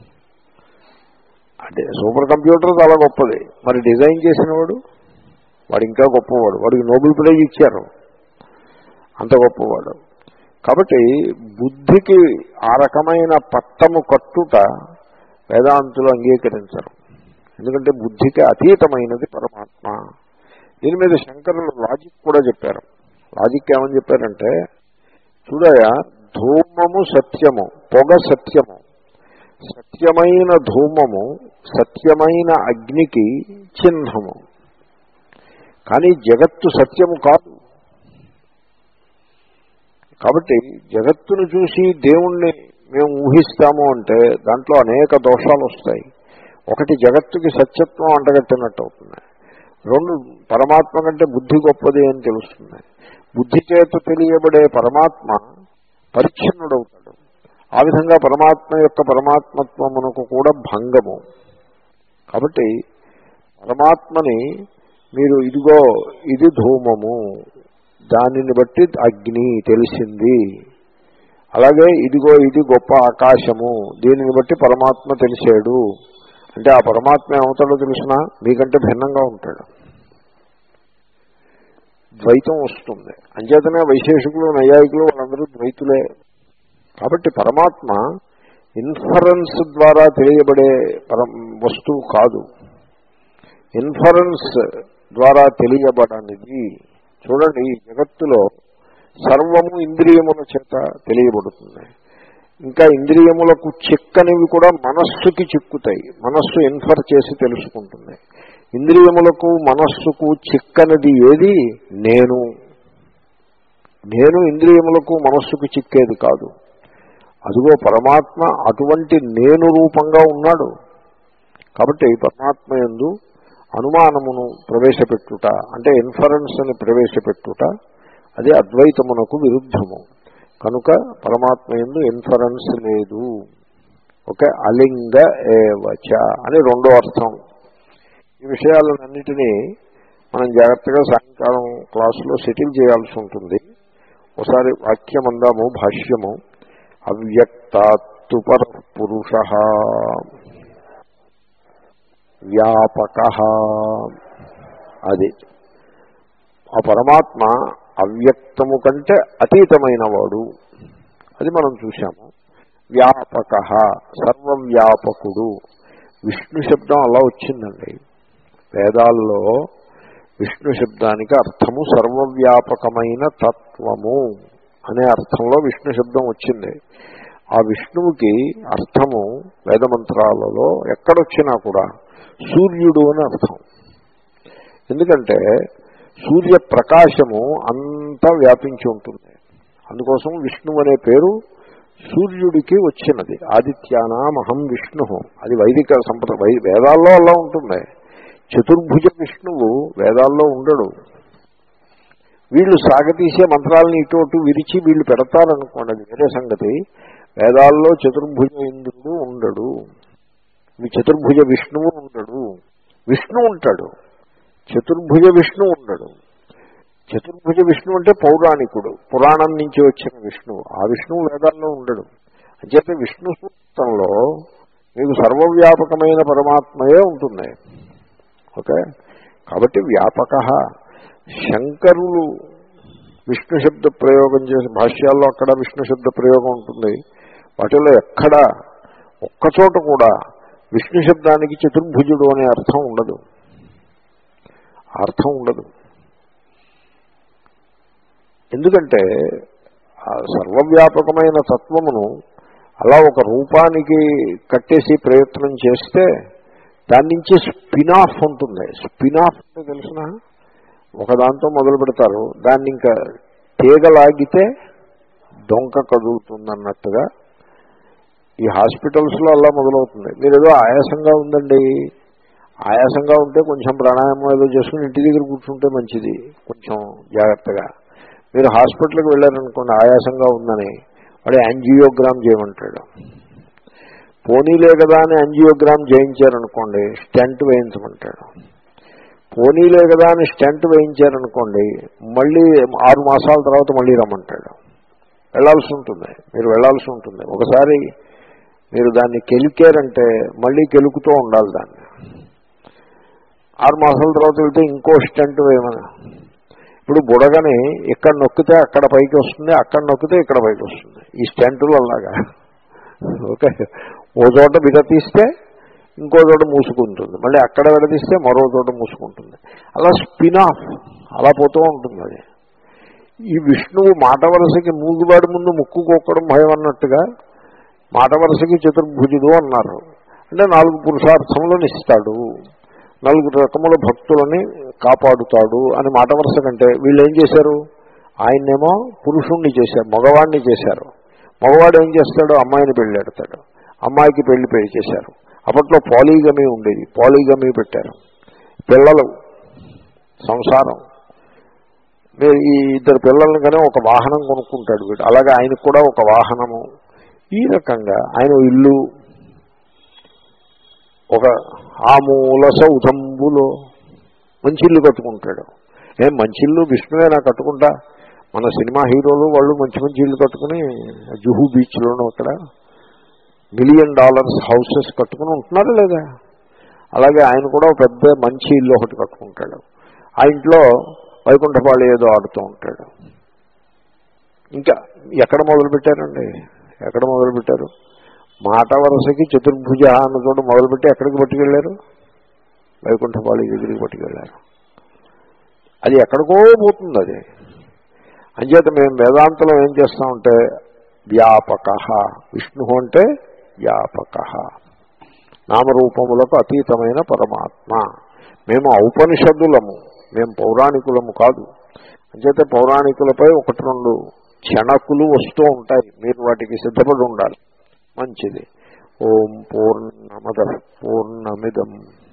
అంటే సూపర్ కంప్యూటర్ చాలా గొప్పది, మరి డిజైన్ చేసిన వాడు వాడు ఇంకా గొప్పవాడు. వాడికి నోబెల్ ప్రైజ్ ఇచ్చారు, అంత గొప్పవాడు. కాబట్టి బుద్ధికి ఆ రకమైన పట్టము కట్టుట వేదాంతులు అంగీకరించరు. ఎందుకంటే బుద్ధికి అతీతమైనది పరమాత్మ. దీని మీద శంకరులు లాజిక్ కూడా చెప్పారు. లాజిక్ ఏమని చెప్పారంటే, చూడయా, ధూమము సత్యము, పొగ సత్యము, సత్యమైన ధూమము సత్యమైన అగ్నికి చిహ్నము. కానీ జగత్తు సత్యము కాదు. కాబట్టి జగత్తును చూసి దేవుణ్ణి మేము ఊహిస్తాము అంటే దాంట్లో అనేక దోషాలు వస్తాయి. ఒకటి, జగత్తుకి సత్యత్వం అంటగట్టినట్టు అవుతుంది. రెండు, పరమాత్మ కంటే బుద్ధి గొప్పది అని తెలుస్తుంది. బుద్ధి చేత తెలియబడే పరమాత్మ పరిచ్ఛిన్నుడవుతాడు. ఆ విధంగా పరమాత్మ యొక్క పరమాత్మత్వమునకు కూడా భంగము. కాబట్టి పరమాత్మని మీరు ఇదిగో ఇది ధూమము, దానిని బట్టి అగ్ని తెలిసింది, అలాగే ఇదిగో ఇది గొప్ప ఆకాశము, దీనిని బట్టి పరమాత్మ తెలిసాడు అంటే ఆ పరమాత్మ ఏమవుతాడో తెలిసినా మీకంటే భిన్నంగా ఉంటాడు. ద్వైతం వస్తుంది. అంచేతనే వైశేషికులు నైయాయికులు వాళ్ళందరూ ద్వైతులే. కాబట్టి పరమాత్మ ఇన్ఫరెన్స్ ద్వారా తెలియబడే పరం వస్తువు కాదు, ఇన్ఫరెన్స్ ద్వారా తెలియబడనిది. చూడండి, ఈ జగత్తులో సర్వము ఇంద్రియముల చేత తెలియబడుతుంది. ఇంకా ఇంద్రియములకు చిక్కనివి కూడా మనస్సుకి చిక్కుతాయి. మనస్సు ఇన్ఫర్ చేసి తెలుసుకుంటుంది. ఇంద్రియములకు మనస్సుకు చిక్కనిది ఏది? నేను. నేను ఇంద్రియములకు మనస్సుకు చిక్కేది కాదు. అదిగో పరమాత్మ అటువంటి నేను రూపంగా ఉన్నాడు. కాబట్టి పరమాత్మ యందు అనుమానమును ప్రవేశపెట్టుట అంటే ఇన్ఫరెన్స్ అని ప్రవేశపెట్టుట అది అద్వైతమునకు విరుద్ధము. కనుక పరమాత్మ యందు ఇన్ఫరెన్స్ లేదు. ఓకే, అలింగ ఏవచ అని రెండో అర్థం. ఈ విషయాలన్నిటినీ మనం జాగ్రత్తగా సాయంకాలం క్లాసులో సెటిల్ చేయాల్సి ఉంటుంది. ఒకసారి వాక్యం అందాము, భాష్యము. అవ్యక్తాత్తు పరఃపురుష వ్యాపక. అది ఆ పరమాత్మ అవ్యక్తము కంటే అతీతమైన వాడు, అది మనం చూశాము. వ్యాపక, సర్వవ్యాపకుడు. విష్ణు శబ్దం అలా వచ్చిందండి వేదాల్లో. విష్ణు శబ్దానికి అర్థము సర్వవ్యాపకమైన తత్వము అనే అర్థంలో విష్ణు శబ్దం వచ్చింది. ఆ విష్ణువుకి అర్థము వేదమంత్రాలలో ఎక్కడొచ్చినా కూడా సూర్యుడు అని అర్థం. ఎందుకంటే సూర్యప్రకాశము అంతా వ్యాపించి ఉంటుంది. అందుకోసం విష్ణువు అనే పేరు సూర్యుడికి వచ్చినది. ఆదిత్యానామహం విష్ణు, అది వైదిక సంప్రదాయ వేదాల్లో అలా ఉంటుంది. చతుర్భుజ విష్ణువు వేదాల్లో ఉండడు. వీళ్ళు సాగతీసే మంత్రాలను ఇటు అటు విరిచి వీళ్ళు పెడతారనుకోండి, అది వేరే సంగతి. వేదాల్లో చతుర్భుజ ఇంద్రుడు ఉండడు. మీ చతుర్భుజ విష్ణువు ఉండడు. విష్ణు ఉంటాడు, చతుర్భుజ విష్ణు ఉండడు. చతుర్భుజ విష్ణు అంటే పౌరాణికుడు, పురాణం నుంచి వచ్చిన విష్ణువు. ఆ విష్ణువు వేదాల్లో ఉండడు. అంచేత విష్ణు సూక్తంలో మీకు సర్వవ్యాపకమైన పరమాత్మయే ఉంటుంది. ఓకే, కాబట్టి వ్యాపక. శంకరులు విష్ణు శబ్ద ప్రయోగం చేసి భాష్యాల్లో అక్కడ విష్ణు శబ్ద ప్రయోగం ఉంటుంది. వాటిలో ఎక్కడ ఒక్కచోట కూడా విష్ణు శబ్దానికి చతుర్భుజుడు అనే అర్థం ఉండదు, అర్థం ఉండదు. ఎందుకంటే ఆ సర్వవ్యాపకమైన తత్వమును అలా ఒక రూపానికి కట్టేసి ప్రయత్నం చేస్తే దాని నుంచి స్పిన్ ఆఫ్ ఉంటుంది. స్పిన్ ఆఫ్ అంటే తెలిసిన ఒకదాంతో మొదలు పెడతారు, దాన్ని ఇంకా తీగలాగితే డొంక కదులుతుందన్నట్టుగా ఈ హాస్పిటల్స్లో అలా మొదలవుతుంది. మీరు ఏదో ఆయాసంగా ఉందండి, ఆయాసంగా ఉంటే కొంచెం ప్రాణాయామం ఏదో చేసుకుని ఇంటి దగ్గర కూర్చుంటే మంచిది, కొంచెం జాగ్రత్తగా. మీరు హాస్పిటల్కి వెళ్ళారనుకోండి, ఆయాసంగా ఉందని వాడు యాంజియోగ్రామ్ చేయమంటాడు. పోనీలే కదా అని యాంజియోగ్రామ్ చేయించారనుకోండి, స్టెంట్ వేయించమంటాడు. పోనీలే కదా అని స్టెంట్ వేయించారనుకోండి, మళ్ళీ ఆరు మాసాల తర్వాత మళ్ళీ రమ్మంటాడు. వెళ్లాల్సి ఉంటుంది, మీరు వెళ్లాల్సి ఉంటుంది. ఒకసారి మీరు దాన్ని కెలికారంటే మళ్ళీ కెలుకుతూ ఉండాలి దాన్ని. ఆరు మాసాల తర్వాత వెళ్తే ఇంకో స్టెంట్ వేయమని. ఇప్పుడు బుడగని ఇక్కడ నొక్కితే అక్కడ పైకి వస్తుంది, అక్కడ నొక్కితే ఇక్కడ పైకి వస్తుంది. ఈ స్టెంటులు అలాగా. ఓకే, ఓ చోట విడతీస్తే ఇంకో చోట మూసుకుంటుంది, మళ్ళీ అక్కడ విడతీస్తే మరో చోట మూసుకుంటుంది. అలా స్పిన్ ఆఫ్ అలా పోతూ ఉంటుంది. అది ఈ విష్ణువు మాట వరుసకి మూగుబాడి ముందు ముక్కు కొక్కడం భయం అన్నట్టుగా మాట వరుసకి చతుర్భుజుడు అన్నారు. అంటే నాలుగు పురుషార్థములను ఇస్తాడు, నలుగురు రకముల భక్తులని కాపాడుతాడు అని మాట వరుస కంటే వీళ్ళు ఏం చేశారు, ఆయన్నేమో పురుషుణ్ణి చేశారు, మగవాడిని చేశారు. మగవాడు ఏం చేస్తాడు, అమ్మాయిని పెళ్లి పెడతాడు, అమ్మాయికి పెళ్లి పెళ్లి చేశారు. అప్పట్లో పాలీగమీ ఉండేది, పాలీగమీ పెట్టారు. పిల్లలు, సంసారం. మీరు ఈ ఇద్దరు పిల్లల్ని కానీ ఒక వాహనం కొనుక్కుంటాడు వీడు, అలాగే ఆయనకు కూడా ఒక వాహనము. ఈ రకంగా ఆయన ఇల్లు, ఒక ఆమూల సౌధంబులో మంచి ఇల్లు కట్టుకుంటాడు. ఏం మంచి ఇల్లు విష్ణువేనా కట్టుకుంటా? మన సినిమా హీరోలు వాళ్ళు మంచి మంచి ఇల్లు కట్టుకుని జుహూ బీచ్లోనూ అక్కడ మిలియన్ డాలర్స్ హౌసెస్ కట్టుకుని ఉంటున్నారు లేదా? అలాగే ఆయన కూడా ఒక పెద్ద మంచి ఇల్లు ఒకటి కట్టుకుంటాడు. ఆ ఇంట్లో వైకుంఠపాళి ఏదో ఆడుతూ ఉంటాడు. ఇంకా ఎక్కడ మొదలుపెట్టారండి, ఎక్కడ మొదలుపెట్టారు? మాట వరుసకి చతుర్భుజ అన్న చోట మొదలుపెట్టి ఎక్కడికి పట్టుకెళ్ళారు? వైకుంఠపాళి దగ్గరికి పట్టుకెళ్ళారు. అది ఎక్కడికో పోతుంది. అది అంచేత మేము వేదాంతంలో ఏం చేస్తామంటే వ్యాపక, విష్ణు అంటే వ్యాపక, నామరూపములకు అతీతమైన పరమాత్మ. మేము ఔపనిషద్దులము, మేము పౌరాణికులము కాదు. అంచేత పౌరాణికులపై ఒకటి రెండు క్షణకులు వస్తూ ఉంటాయి, మీరు వాటికి సిద్ధపడి ఉండాలి. మంచిది. ఓం పూర్ణమద పూర్ణమిదం